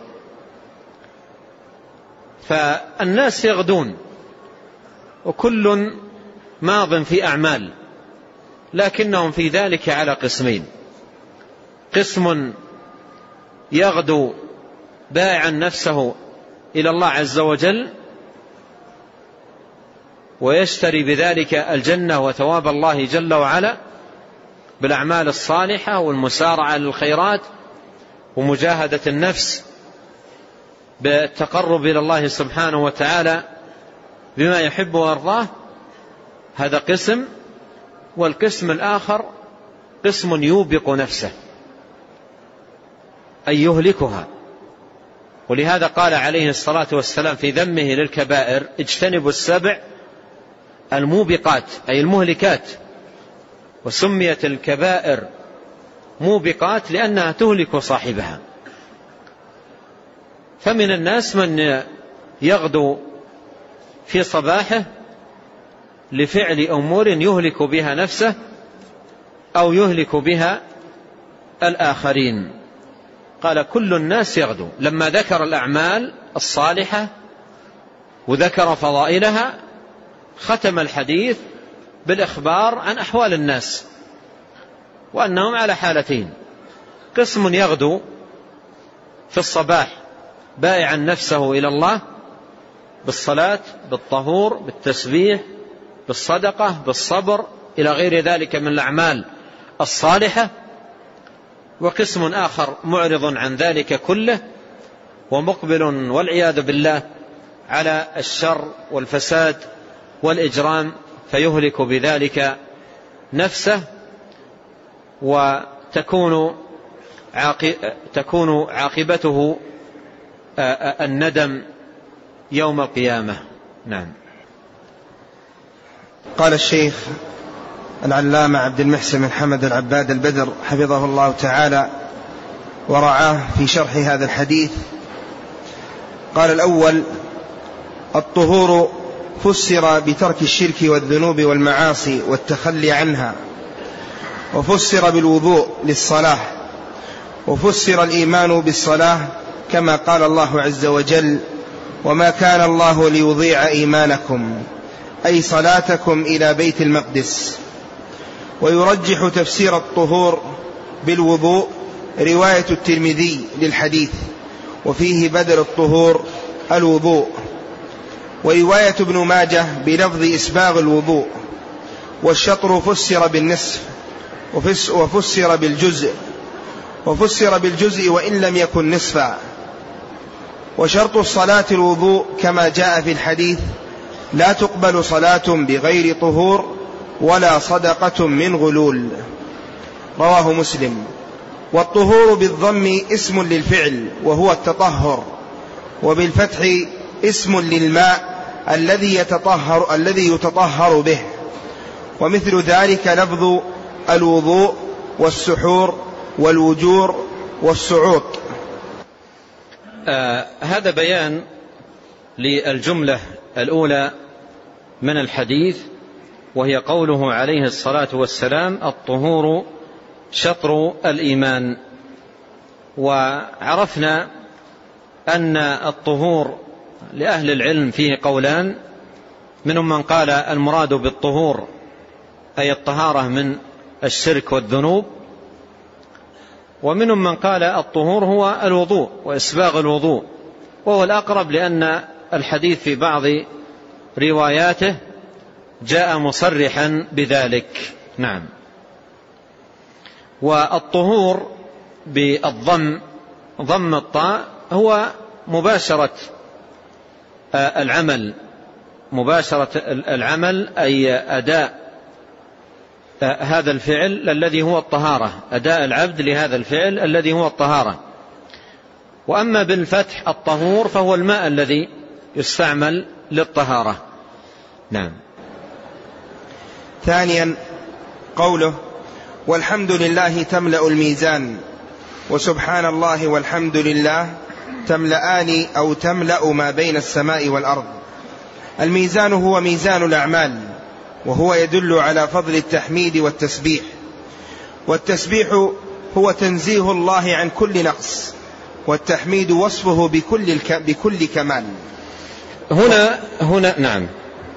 فالناس يغدون وكل ماض في أعمال، لكنهم في ذلك على قسمين: قسم يغدو باعا نفسه إلى الله عز وجل ويشتري بذلك الجنة وثواب الله جل وعلا بالأعمال الصالحة والمسارعة للخيرات ومجاهدة النفس بالتقرب إلى الله سبحانه وتعالى بما يحب ويرضاه. هذا قسم. والقسم الآخر قسم يوبق نفسه أي يهلكها. ولهذا قال عليه الصلاة والسلام في ذمه للكبائر: اجتنبوا السبع الموبقات أي المهلكات. وسميت الكبائر موبقات لأنها تهلك صاحبها. فمن الناس من يغدو في صباحه لفعل أمور يهلك بها نفسه أو يهلك بها الآخرين. قال كل الناس يغدو، لما ذكر الأعمال الصالحة وذكر فضائلها ختم الحديث بالإخبار عن أحوال الناس وأنهم على حالتين: قسم يغدو في الصباح بائعا نفسه إلى الله بالصلاة بالطهور بالتسبيح بالصدقة بالصبر إلى غير ذلك من الأعمال الصالحة، وقسم آخر معرض عن ذلك كله ومقبل والعياذ بالله على الشر والفساد والإجرام، فيهلك بذلك نفسه وتكون تكون عاقبته الندم يوم القيامة. نعم. قال الشيخ العلامة عبد المحسن بن حمد العباد البدر حفظه الله تعالى ورعاه في شرح هذا الحديث، قال: الأول: الطهور فسر بترك الشرك والذنوب والمعاصي والتخلي عنها، وفسر بالوضوء للصلاة، وفسر الإيمان بالصلاة كما قال الله عز وجل: وما كان الله ليضيع إيمانكم، أي صلاتكم إلى بيت المقدس. ويرجح تفسير الطهور بالوضوء رواية الترمذي للحديث، وفيه بدل الطهور الوضوء، ورواية ابن ماجه بلفظ إسباغ الوضوء. والشطر فسر بالنصف وفسر بالجزء وفسر بالجزء وإن لم يكن نصفا. وشرط الصلاة الوضوء كما جاء في الحديث: لا تقبل صلاة بغير طهور ولا صدقة من غلول. رواه مسلم. والطهور بالضم اسم للفعل وهو التطهر، وبالفتح اسم للماء الذي يتطهر الذي يتطهر به، ومثل ذلك لفظ الوضوء والسحور والوجور والسعوط. آه هذا بيان للجملة الأولى من الحديث، وهي قوله عليه الصلاة والسلام: الطهور شطر الإيمان. وعرفنا أن الطهور لأهل العلم فيه قولان، منهم من قال المراد بالطهور أي الطهارة من الشرك والذنوب، ومنهم من قال الطهور هو الوضوء وإسباغ الوضوء، وهو الأقرب لأن الحديث في بعض رواياته جاء مصرحا بذلك. نعم. والطهور بالضم، ضم الطاء، هو مباشرة العمل، مباشرة العمل أي أداء هذا الفعل الذي هو الطهارة، أداء العبد لهذا الفعل الذي هو الطهارة. وأما بالفتح الطهور فهو الماء الذي يستعمل للطهارة. نعم. ثانيا قوله: والحمد لله تملأ الميزان، وسبحان الله والحمد لله تملأان أو تملأ ما بين السماء والأرض. الميزان هو ميزان الأعمال، وهو يدل على فضل التحميد والتسبيح. والتسبيح هو تنزيه الله عن كل نقص، والتحميد وصفه بكل, بكل كمال. هنا هنا نعم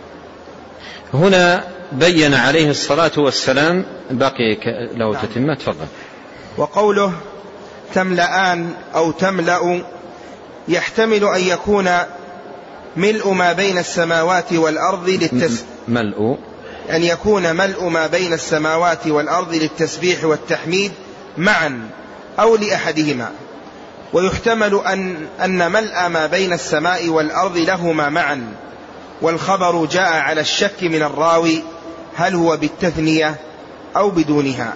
هنا بين عليه الصلاة والسلام باقي لو نعم. تتم تفضل. وقوله تملأان أو تملأ يحتمل أن يكون ملء ما بين السماوات والأرض للتس... ملء أن يكون ملء ما بين السماوات والأرض للتسبيح والتحميد معا أو لأحدهما. ويحتمل أن, أن ملء ما بين السماء والأرض لهما معا، والخبر جاء على الشك من الراوي هل هو بالتثنية أو بدونها.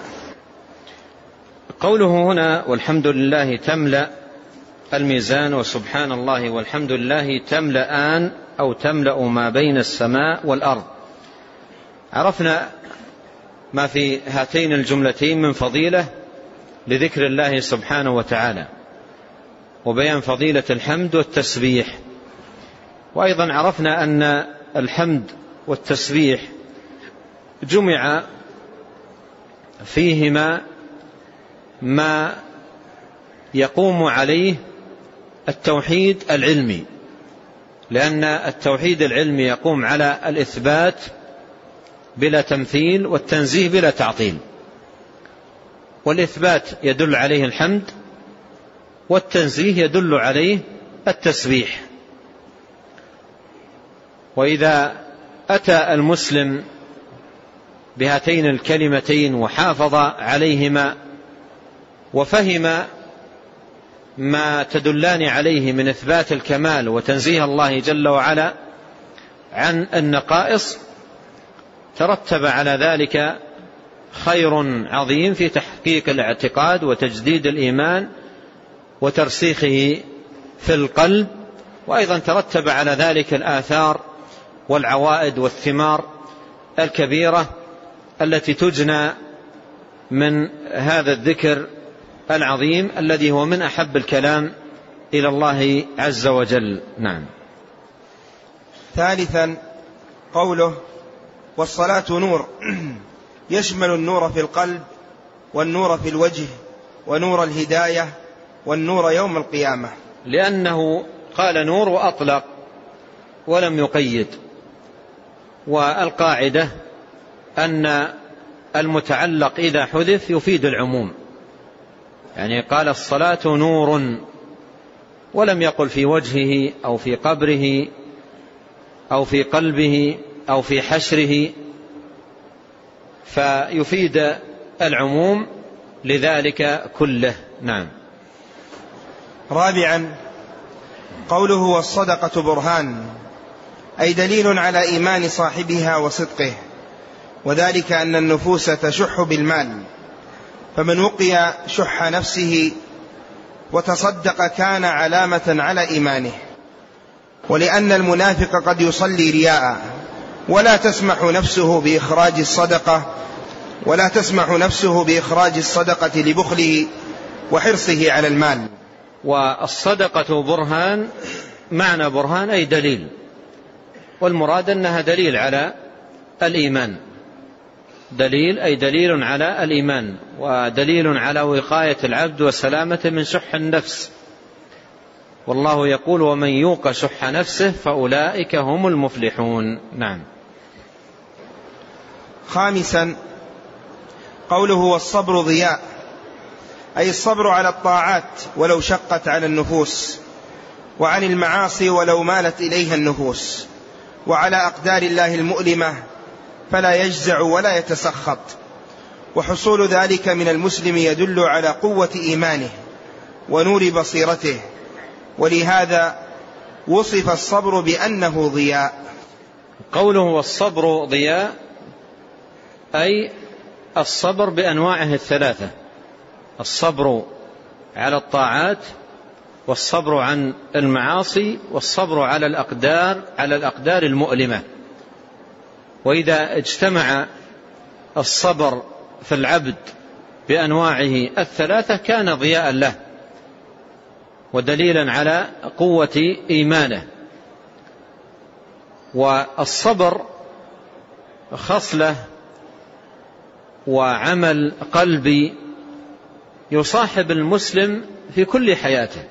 قوله هنا والحمد لله تملأ الميزان، وسبحان الله والحمد لله تملأان أو تملأ ما بين السماء والأرض. عرفنا ما في هاتين الجملتين من فضيلة لذكر الله سبحانه وتعالى، وبيان فضيلة الحمد والتسبيح. وأيضا عرفنا أن الحمد والتسبيح جمع فيهما ما يقوم عليه التوحيد العلمي، لأن التوحيد العلمي يقوم على الإثبات بلا تمثيل والتنزيه بلا تعطيل. والإثبات يدل عليه الحمد، والتنزيه يدل عليه التسبيح. وإذا أتى المسلم بهاتين الكلمتين وحافظ عليهما وفهم ما تدلان عليه من إثبات الكمال وتنزيه الله جل وعلا عن النقائص، ترتب على ذلك خير عظيم في تحقيق الاعتقاد وتجديد الإيمان وترسيخه في القلب. وأيضا ترتب على ذلك الآثار والعوائد والثمار الكبيرة التي تجنى من هذا الذكر العظيم الذي هو من أحب الكلام إلى الله عز وجل. نعم. ثالثا قوله والصلاة نور، يشمل النور في القلب والنور في الوجه ونور الهداية والنور يوم القيامة، لأنه قال نور وأطلق ولم يقيد. والقاعدة أن المتعلق إذا حذف يفيد العموم، يعني قال الصلاة نور ولم يقل في وجهه أو في قبره أو في قلبه أو في حشره، فيفيد العموم لذلك كله. نعم. رابعا قوله والصدقة برهان، أي دليل على إيمان صاحبها وصدقه، وذلك أن النفوس تشح بالمال، فمن وقي شح نفسه وتصدق كان علامة على إيمانه. ولأن المنافق قد يصلي رياء ولا تسمح نفسه بإخراج الصدقة ولا تسمح نفسه بإخراج الصدقة لبخله وحرصه على المال. والصدقة برهان، معنى برهان أي دليل، والمراد أنها دليل على الإيمان، دليل أي دليل على الإيمان، ودليل على وقاية العبد وسلامته من شح النفس. والله يقول ومن يوق شح نفسه فأولئك هم المفلحون. نعم. خامسا قوله والصبر ضياء، أي الصبر على الطاعات ولو شقت على النفوس، وعن المعاصي ولو مالت إليها النفوس، وعلى أقدار الله المؤلمة فلا يجزع ولا يتسخط. وحصول ذلك من المسلم يدل على قوة إيمانه ونور بصيرته، ولهذا وصف الصبر بأنه ضياء. قوله والصبر ضياء أي الصبر بأنواعه الثلاثة، الصبر على الطاعات، والصبر عن المعاصي، والصبر على الأقدار على الأقدار المؤلمة. وإذا اجتمع الصبر في العبد بأنواعه الثلاثة كان ضياء له ودليلا على قوة إيمانه. والصبر خصلة وعمل قلبي يصاحب المسلم في كل حياته،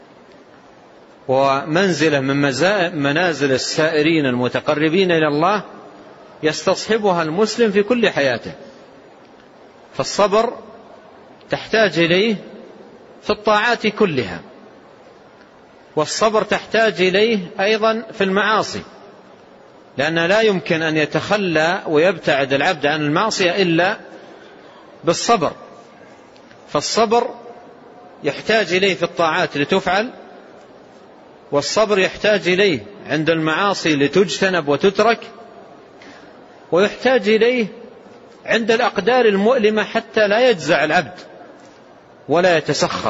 ومنزلة من منازل السائرين المتقربين إلى الله يستصحبها المسلم في كل حياته. فالصبر تحتاج إليه في الطاعات كلها، والصبر تحتاج إليه أيضا في المعاصي، لأن لا يمكن أن يتخلى ويبتعد العبد عن المعصية إلا بالصبر. فالصبر يحتاج إليه في الطاعات لتفعل، والصبر يحتاج إليه عند المعاصي لتجتنب وتترك، ويحتاج إليه عند الأقدار المؤلمة حتى لا يجزع العبد ولا يتسخط.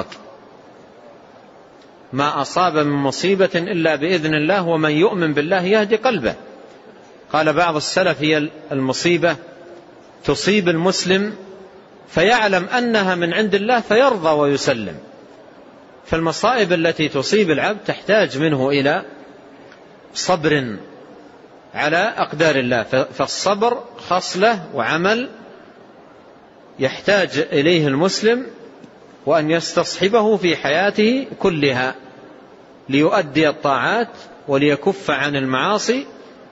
ما أصاب من مصيبة إلا بإذن الله ومن يؤمن بالله يهدي قلبه. قال بعض السلف هي المصيبة تصيب المسلم فيعلم أنها من عند الله فيرضى ويسلم. فالمصائب التي تصيب العبد تحتاج منه إلى صبر على أقدار الله. فالصبر خصلة وعمل يحتاج إليه المسلم وأن يستصحبه في حياته كلها ليؤدي الطاعات وليكف عن المعاصي،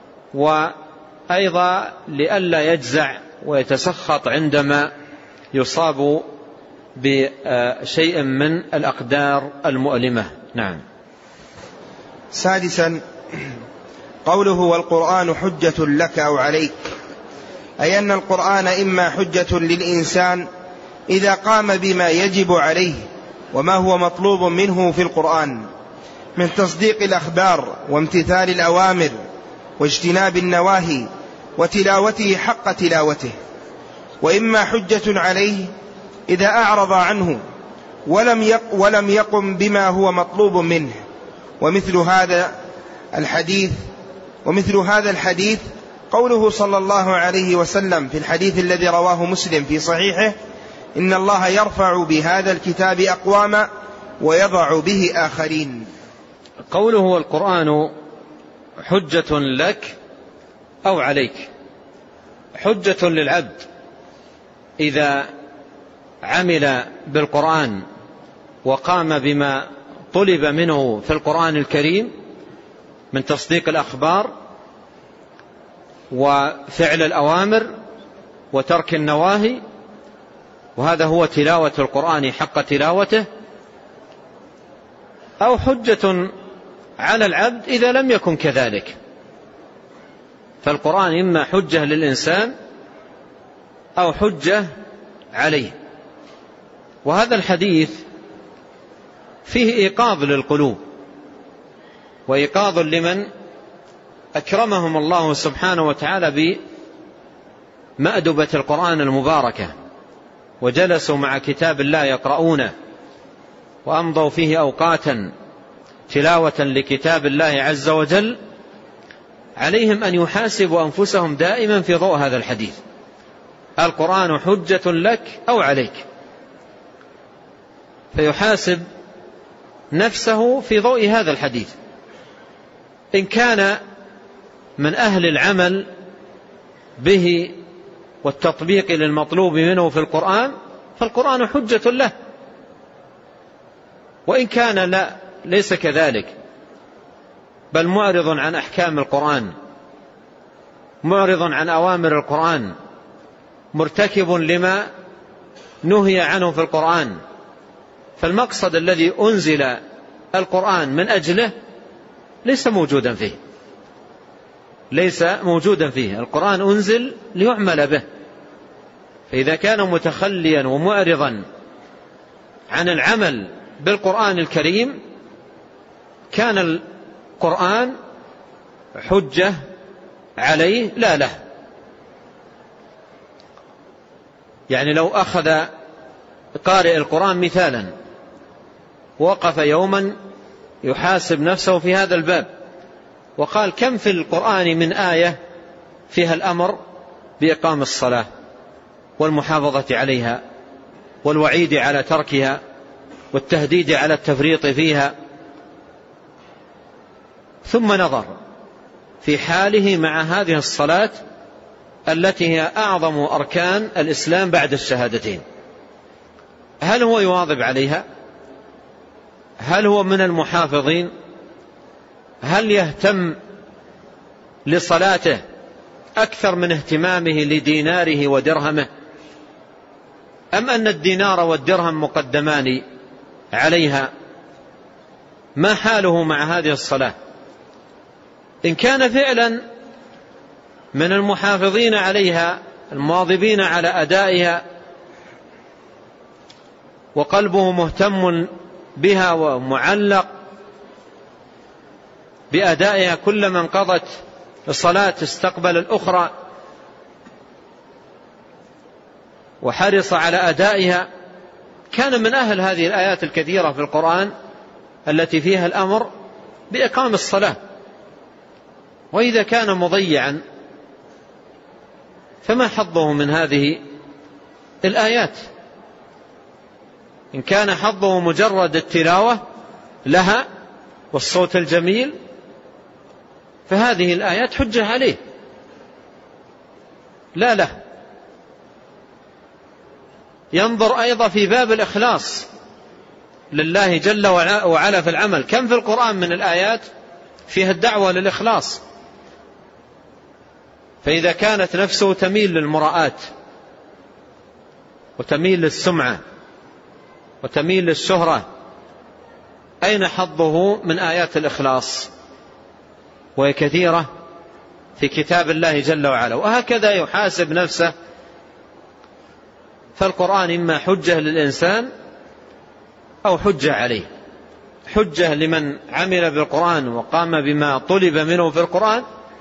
وأيضا لئلا يجزع ويتسخط عندما يصاب بشيء من الأقدار المؤلمة. نعم. سادسا قوله والقرآن حجة لك أو عليك، أي أن القرآن إما حجة للإنسان إذا قام بما يجب عليه وما هو مطلوب منه في القرآن من تصديق الأخبار وامتثال الأوامر واجتناب النواهي وتلاوته حق تلاوته، وإما حجة عليه إذا أعرض عنه ولم ولم يقم بما هو مطلوب منه. ومثل هذا الحديث ومثل هذا الحديث قوله صلى الله عليه وسلم في الحديث الذي رواه مسلم في صحيحه: إن الله يرفع بهذا الكتاب أقواما ويضع به آخرين. قوله والقرآن حجة لك أو عليك، حجة للعبد إذا عمل بالقرآن وقام بما طلب منه في القرآن الكريم من تصديق الأخبار وفعل الأوامر وترك النواهي، وهذا هو تلاوة القرآن حق تلاوته. أو حجة على العبد إذا لم يكن كذلك، فالقرآن إما حجة للإنسان أو حجة عليه. وهذا الحديث فيه إيقاظ للقلوب وإيقاظ لمن أكرمهم الله سبحانه وتعالى بمأدبة القرآن المباركة وجلسوا مع كتاب الله يقرؤونه وأمضوا فيه أوقاتا تلاوة لكتاب الله عز وجل. عليهم أن يحاسبوا أنفسهم دائما في ضوء هذا الحديث: القرآن حجة لك أو عليك. فيحاسب نفسه في ضوء هذا الحديث، إن كان من أهل العمل به والتطبيق للمطلوب منه في القرآن فالقرآن حجة له. وإن كان لا ليس كذلك، بل معرض عن أحكام القرآن، معرض عن أوامر القرآن، مرتكب لما نهي عنه في القرآن، فالمقصد الذي أنزل القرآن من أجله ليس موجودا فيه، ليس موجودا فيه. القرآن أنزل ليعمل به، فإذا كان متخليا ومعرضا عن العمل بالقرآن الكريم كان القرآن حجة عليه لا له. يعني لو أخذ قارئ القرآن مثالا وقف يوما يحاسب نفسه في هذا الباب وقال كم في القرآن من آية فيها الأمر بإقام الصلاة والمحافظة عليها والوعيد على تركها والتهديد على التفريط فيها، ثم نظر في حاله مع هذه الصلاة التي هي أعظم أركان الإسلام بعد الشهادتين، هل هو يواظب عليها؟ هل هو من المحافظين؟ هل يهتم لصلاته أكثر من اهتمامه لديناره ودرهمه، أم أن الدينار والدرهم مقدمان عليها؟ ما حاله مع هذه الصلاة؟ إن كان فعلا من المحافظين عليها المواظبين على أدائها وقلبه مهتم بها ومعلق بأدائها، كلما انقضت الصلاة استقبل الأخرى وحرص على أدائها، كان من أهل هذه الآيات الكثيرة في القرآن التي فيها الأمر بإقام الصلاة. وإذا كان مضيعا فما حظه من هذه الآيات؟ إن كان حظه مجرد التلاوة لها والصوت الجميل فهذه الآيات حجة عليه لا له. ينظر أيضا في باب الإخلاص لله جل وعلا في العمل، كم في القرآن من الآيات فيها الدعوة للإخلاص؟ فإذا كانت نفسه تميل للمراءات وتميل للسمعة وتميل للشهرة، أين حظه من آيات الإخلاص؟ وهي كثيرة في كتاب الله جل وعلا. وهكذا يحاسب نفسه، فالقرآن إما حجة للإنسان أو حجة عليه، حجة لمن عمل بالقرآن وقام بما طلب منه في القرآن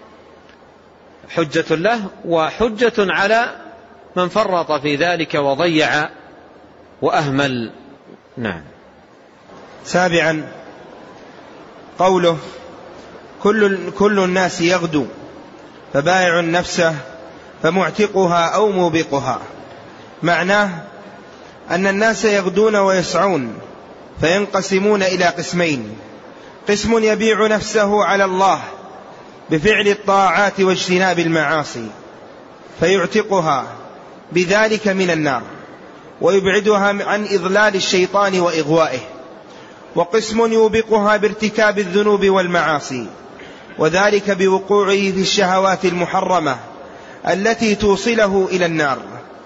حجة له، وحجة على من فرط في ذلك وضيع وأهمل. نعم. سابعا قوله كل, كل الناس يغدو فبائع نفسه فمعتقها أو موبقها. معناه أن الناس يغدون ويسعون فينقسمون إلى قسمين: قسم يبيع نفسه على الله بفعل الطاعات واجتناب المعاصي فيعتقها بذلك من النار ويبعدها عن إضلال الشيطان وإغوائه، وقسم يوبقها بارتكاب الذنوب والمعاصي، وذلك بوقوعه في الشهوات المحرمة التي توصله إلى النار.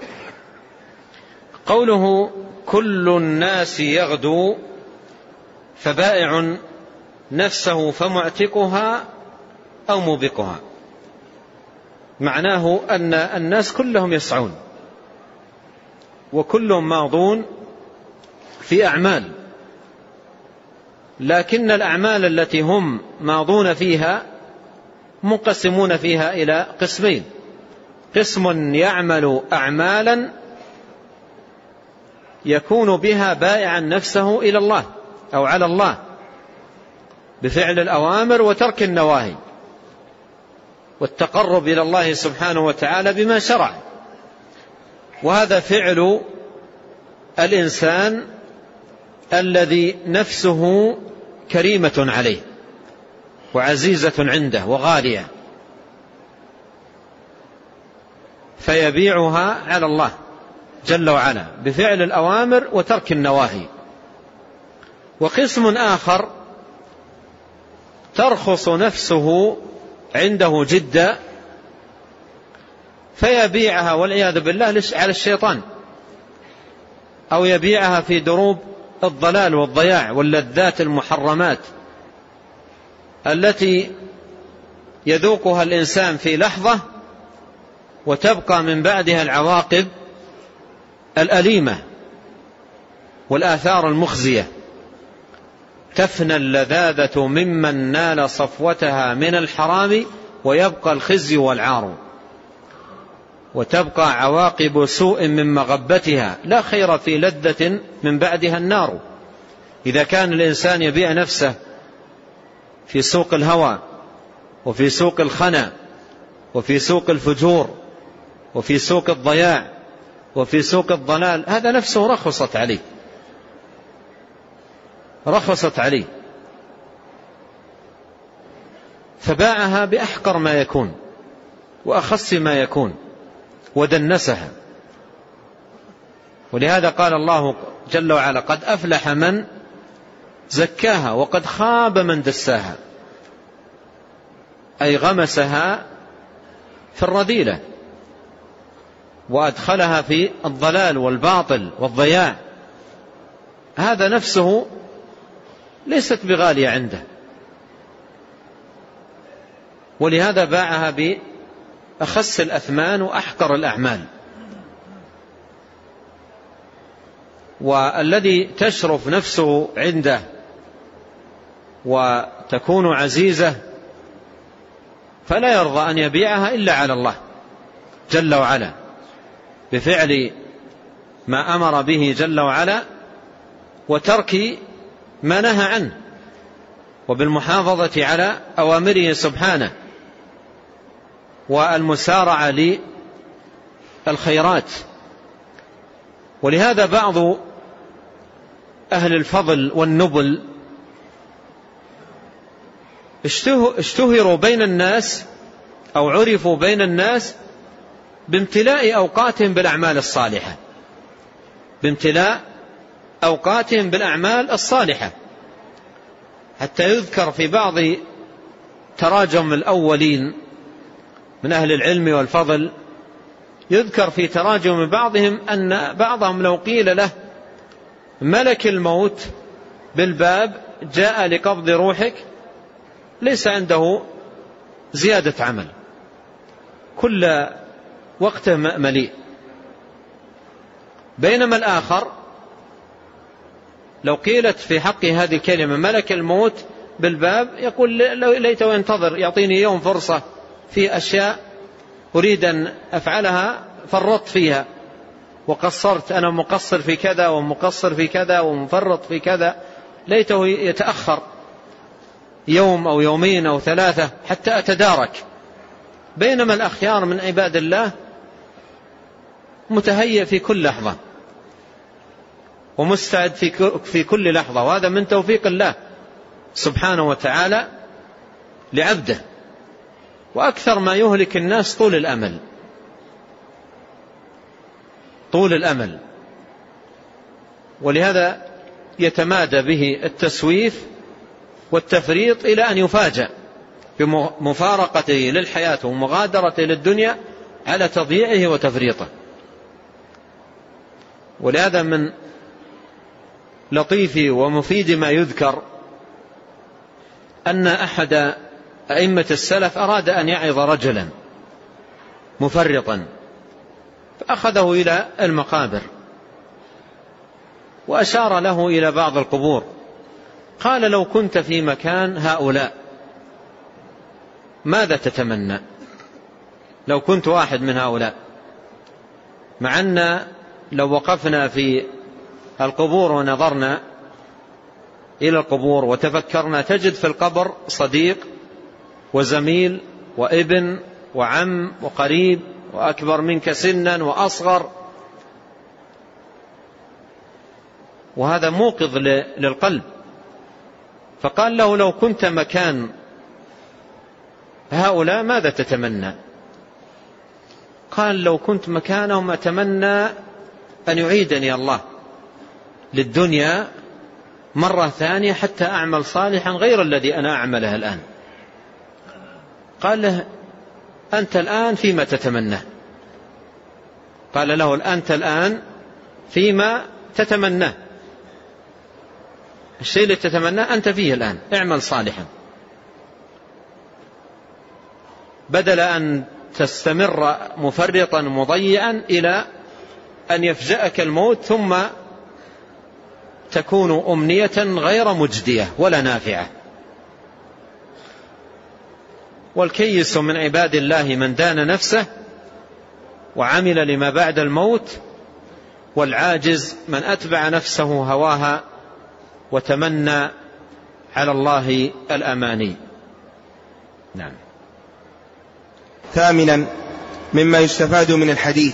قوله كل الناس يغدو فبائع نفسه فمعتقها أو موبقها، معناه أن الناس كلهم يسعون وكلهم ماضون في أعمال، لكن الأعمال التي هم ماضون فيها منقسمون فيها إلى قسمين: قسم يعمل أعمالا يكون بها بائعا نفسه إلى الله أو على الله بفعل الأوامر وترك النواهي والتقرب إلى الله سبحانه وتعالى بما شرع، وهذا فعل الإنسان الذي نفسه كريمة عليه وعزيزة عنده وغالية، فيبيعها على الله جل وعلا بفعل الأوامر وترك النواهي. وقسم آخر ترخص نفسه عنده جدا فيبيعها والعياذ بالله على الشيطان، أو يبيعها في دروب الضلال والضياع واللذات المحرمات التي يذوقها الإنسان في لحظة وتبقى من بعدها العواقب الأليمة والآثار المخزية. تفنى اللذاذة ممن نال صفوتها من الحرام ويبقى الخزي والعار، وتبقى عواقب سوء من مغبتها، لا خير في لذة من بعدها النار. إذا كان الإنسان يبيع نفسه في سوق الهوى وفي سوق الخنا وفي سوق الفجور وفي سوق الضياع وفي سوق الضلال، هذا نفسه رخصت عليه رخصت عليه فباعها بأحقر ما يكون وأخص ما يكون ودنسها. ولهذا قال الله جل وعلا: قد أفلح من زكاها وقد خاب من دساها، أي غمسها في الرذيلة وأدخلها في الضلال والباطل والضياع. هذا نفسه ليست بغالية عنده، ولهذا باعها بأخس الأثمان وأحقر الأعمال. والذي تشرف نفسه عنده وتكون عزيزة فلا يرضى أن يبيعها إلا على الله جل وعلا بفعل ما أمر به جل وعلا وترك ما نهى عنه، وبالمحافظة على أوامره سبحانه والمسارعة للخيرات. ولهذا بعض أهل الفضل والنبل اشتهروا بين الناس أو عرفوا بين الناس بامتلاء أوقاتهم بالأعمال الصالحة بامتلاء أوقاتهم بالأعمال الصالحة حتى يذكر في بعض تراجم الأولين من أهل العلم والفضل، يذكر في تراجم بعضهم أن بعضهم لو قيل له ملك الموت بالباب جاء لقبض روحك ليس عنده زيادة عمل، كل وقته مليء. بينما الآخر لو قيلت في حق هذه الكلمة ملك الموت بالباب يقول ليته ينتظر يعطيني يوم فرصة في أشياء أريد أن أفعلها فرطت فيها وقصرت، أنا مقصر في كذا ومقصر في كذا ومفرط في كذا، ليته يتأخر يوم أو يومين أو ثلاثة حتى أتدارك. بينما الأخيار من عباد الله متهيئ في كل لحظة ومستعد في كل لحظة، وهذا من توفيق الله سبحانه وتعالى لعبده. وأكثر ما يهلك الناس طول الأمل طول الأمل ولهذا يتمادى به التسويف والتفريط إلى أن يفاجأ بمفارقته للحياة ومغادرته للدنيا على تضييعه وتفريطه. ولهذا من لطيف ومفيد ما يذكر أن أحد أئمة السلف أراد أن يعظ رجلا مفرطا فأخذه إلى المقابر وأشار له إلى بعض القبور، قال: لو كنت في مكان هؤلاء ماذا تتمنى؟ لو كنت واحد من هؤلاء، مع أن لو وقفنا في القبور ونظرنا إلى القبور وتفكرنا تجد في القبر صديق وزميل وابن وعم وقريب وأكبر منك سنا وأصغر، وهذا موقظ للقلب. فقال له: لو كنت مكان هؤلاء ماذا تتمنى؟ قال لو كنت مكانهم أتمنى أن يعيدني الله للدنيا مرة ثانية حتى أعمل صالحا غير الذي أنا أعمله الآن. قال له أنت الآن فيما تتمنى؟ قال له أنت الآن فيما تتمنى، الشيء اللي تتمناه أنت فيه الآن، اعمل صالحا، بدل أن تستمر مفرطا مضيعا إلى أن يفجأك الموت ثم تكون أمنية غير مجدية ولا نافعة. والكيس من عباد الله من دان نفسه وعمل لما بعد الموت، والعاجز من أتبع نفسه هواها وتمنى على الله الأماني. نعم. ثامنا مما يستفاد من الحديث: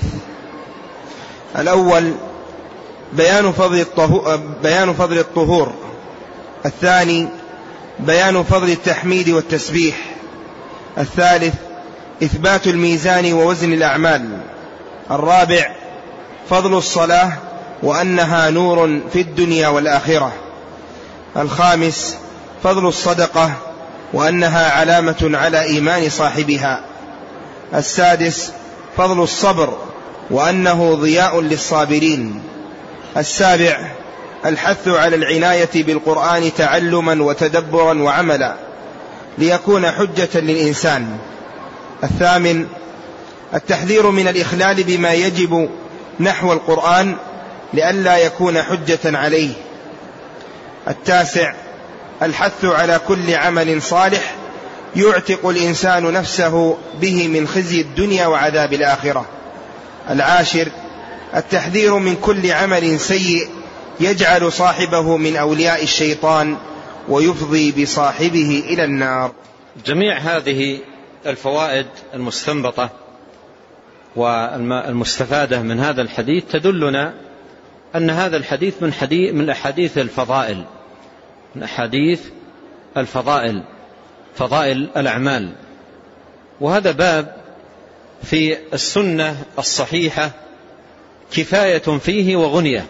الأول بيان فضل الطهور, بيان فضل الطهور. الثاني بيان فضل التحميد والتسبيح. الثالث إثبات الميزان ووزن الأعمال. الرابع فضل الصلاة وأنها نور في الدنيا والآخرة. الخامس فضل الصدقة وأنها علامة على إيمان صاحبها. السادس فضل الصبر وأنه ضياء للصابرين. السابع الحث على العناية بالقرآن تعلما وتدبرا وعملا ليكون حجة للإنسان. الثامن التحذير من الإخلال بما يجب نحو القرآن لئلا يكون حجة عليه. التاسع الحث على كل عمل صالح يعتق الإنسان نفسه به من خزي الدنيا وعذاب الآخرة. العاشر التحذير من كل عمل سيء يجعل صاحبه من أولياء الشيطان ويفضي بصاحبه إلى النار. جميع هذه الفوائد المستنبطة والمستفادة من هذا الحديث تدلنا أن هذا الحديث من حديث من أحاديث الفضائل، من أحاديث الفضائل، فضائل الأعمال. وهذا باب في السنة الصحيحة كفاية فيه وغنية،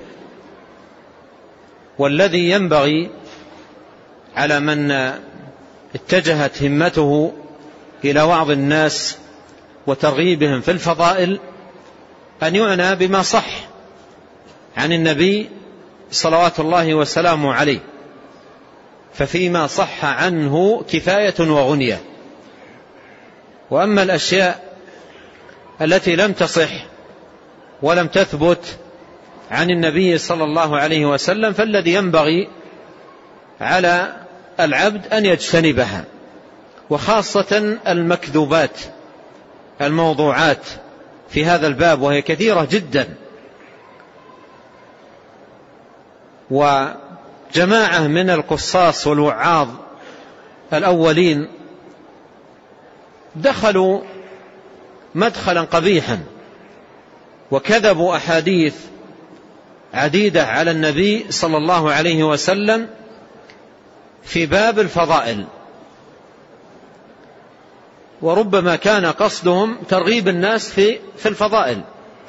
والذي ينبغي على من اتجهت همته إلى وعظ الناس وترغيبهم في الفضائل أن يعنى بما صح عن النبي صلوات الله وسلامه عليه، ففيما صح عنه كفاية وغنية. وأما الأشياء التي لم تصح ولم تثبت عن النبي صلى الله عليه وسلم فالذي ينبغي على العبد أن يجتنبها، وخاصة المكذوبات الموضوعات في هذا الباب وهي كثيرة جدا. وجماعة من القصاص والوعاظ الأولين دخلوا مدخلا قبيحا وكذبوا أحاديث عديدة على النبي صلى الله عليه وسلم في باب الفضائل، وربما كان قصدهم ترغيب الناس في في الفضائل،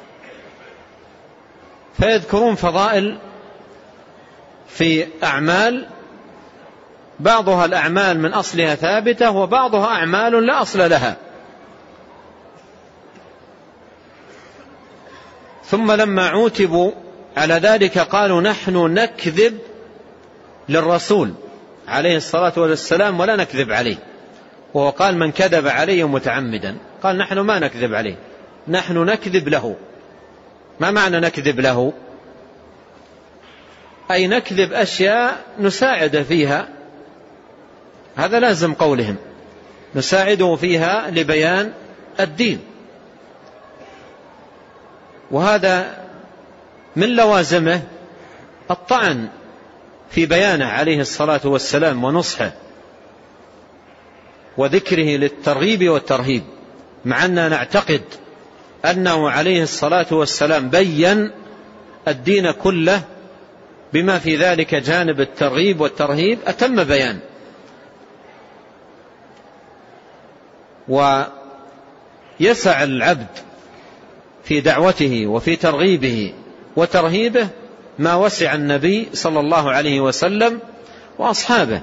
فيذكرون فضائل في أعمال بعضها الأعمال من أصلها ثابتة وبعضها أعمال لا أصل لها. ثم لما عوتبوا على ذلك قالوا نحن نكذب للرسول عليه الصلاة والسلام ولا نكذب عليه، وهو قال من كذب علي متعمدا، قال نحن ما نكذب عليه، نحن نكذب له. ما معنى نكذب له؟ أي نكذب أشياء نساعد فيها، هذا لازم قولهم، نساعده فيها لبيان الدين. وهذا من لوازمه الطعن في بيانه عليه الصلاة والسلام ونصحه وذكره للترغيب والترهيب، مع أننا نعتقد أنه عليه الصلاة والسلام بيّن الدين كله بما في ذلك جانب الترغيب والترهيب أتم بيان. ويسع العبد في دعوته وفي ترغيبه وترهيبه ما وسع النبي صلى الله عليه وسلم وأصحابه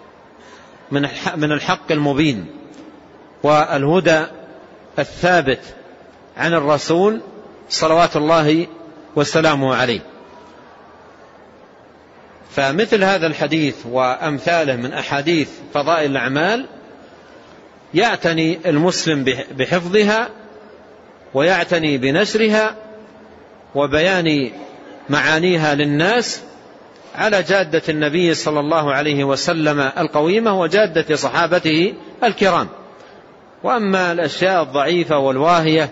من الحق المبين والهدى الثابت عن الرسول صلوات الله وسلامه عليه. فمثل هذا الحديث وأمثاله من أحاديث فضائل الأعمال يعتني المسلم بحفظها ويعتني بنشرها وبيان معانيها للناس على جادة النبي صلى الله عليه وسلم القويمة وجادة صحابته الكرام. وأما الأشياء الضعيفة والواهية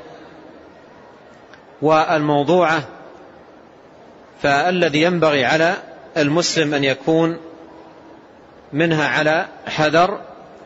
والموضوعة فالذي ينبغي على المسلم أن يكون منها على حذر،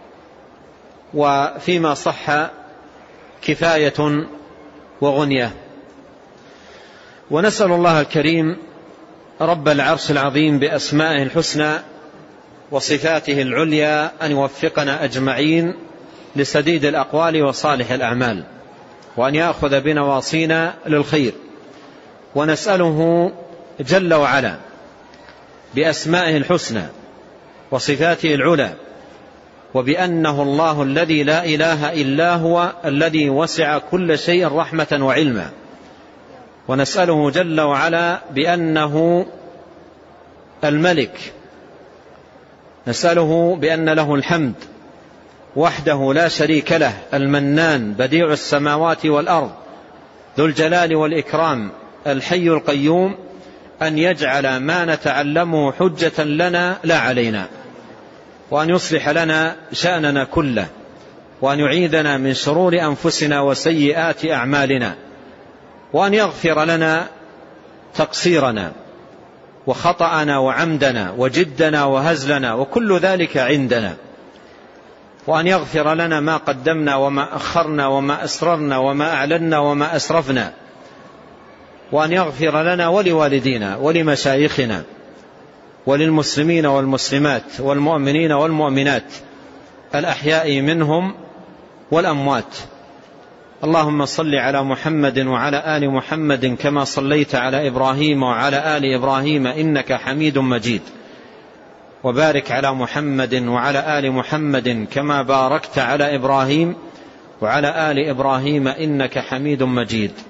وفيما صح كفاية وغنية. ونسأل الله الكريم رب العرش العظيم بأسمائه الحسنى وصفاته العليا أن يوفقنا أجمعين لسديد الأقوال وصالح الأعمال، وأن يأخذ بنواصينا للخير. ونسأله جل وعلا بأسمائه الحسنى وصفاته العلى وبأنه الله الذي لا إله إلا هو الذي وسع كل شيء رحمة وعلما. ونسأله جل وعلا بأنه الملك، نسأله بأن له الحمد وحده لا شريك له، المنان بديع السماوات والأرض ذو الجلال والإكرام الحي القيوم، أن يجعل ما نتعلمه حجة لنا لا علينا، وأن يصلح لنا شأننا كله، وأن يعيذنا من شرور أنفسنا وسيئات أعمالنا، وأن يغفر لنا تقصيرنا وخطأنا وعمدنا وجدنا وهزلنا وكل ذلك عندنا، وأن يغفر لنا ما قدمنا وما أخرنا وما أسررنا وما أعلنا وما أسرفنا، وأن يغفر لنا ولوالدينا ولمشايخنا وللمسلمين والمسلمات والمؤمنين والمؤمنات الأحياء منهم والأموات. اللهم صل على محمد وعلى آل محمد كما صليت على إبراهيم وعلى آل إبراهيم إنك حميد مجيد، وبارك على محمد وعلى آل محمد كما باركت على إبراهيم وعلى آل إبراهيم إنك حميد مجيد.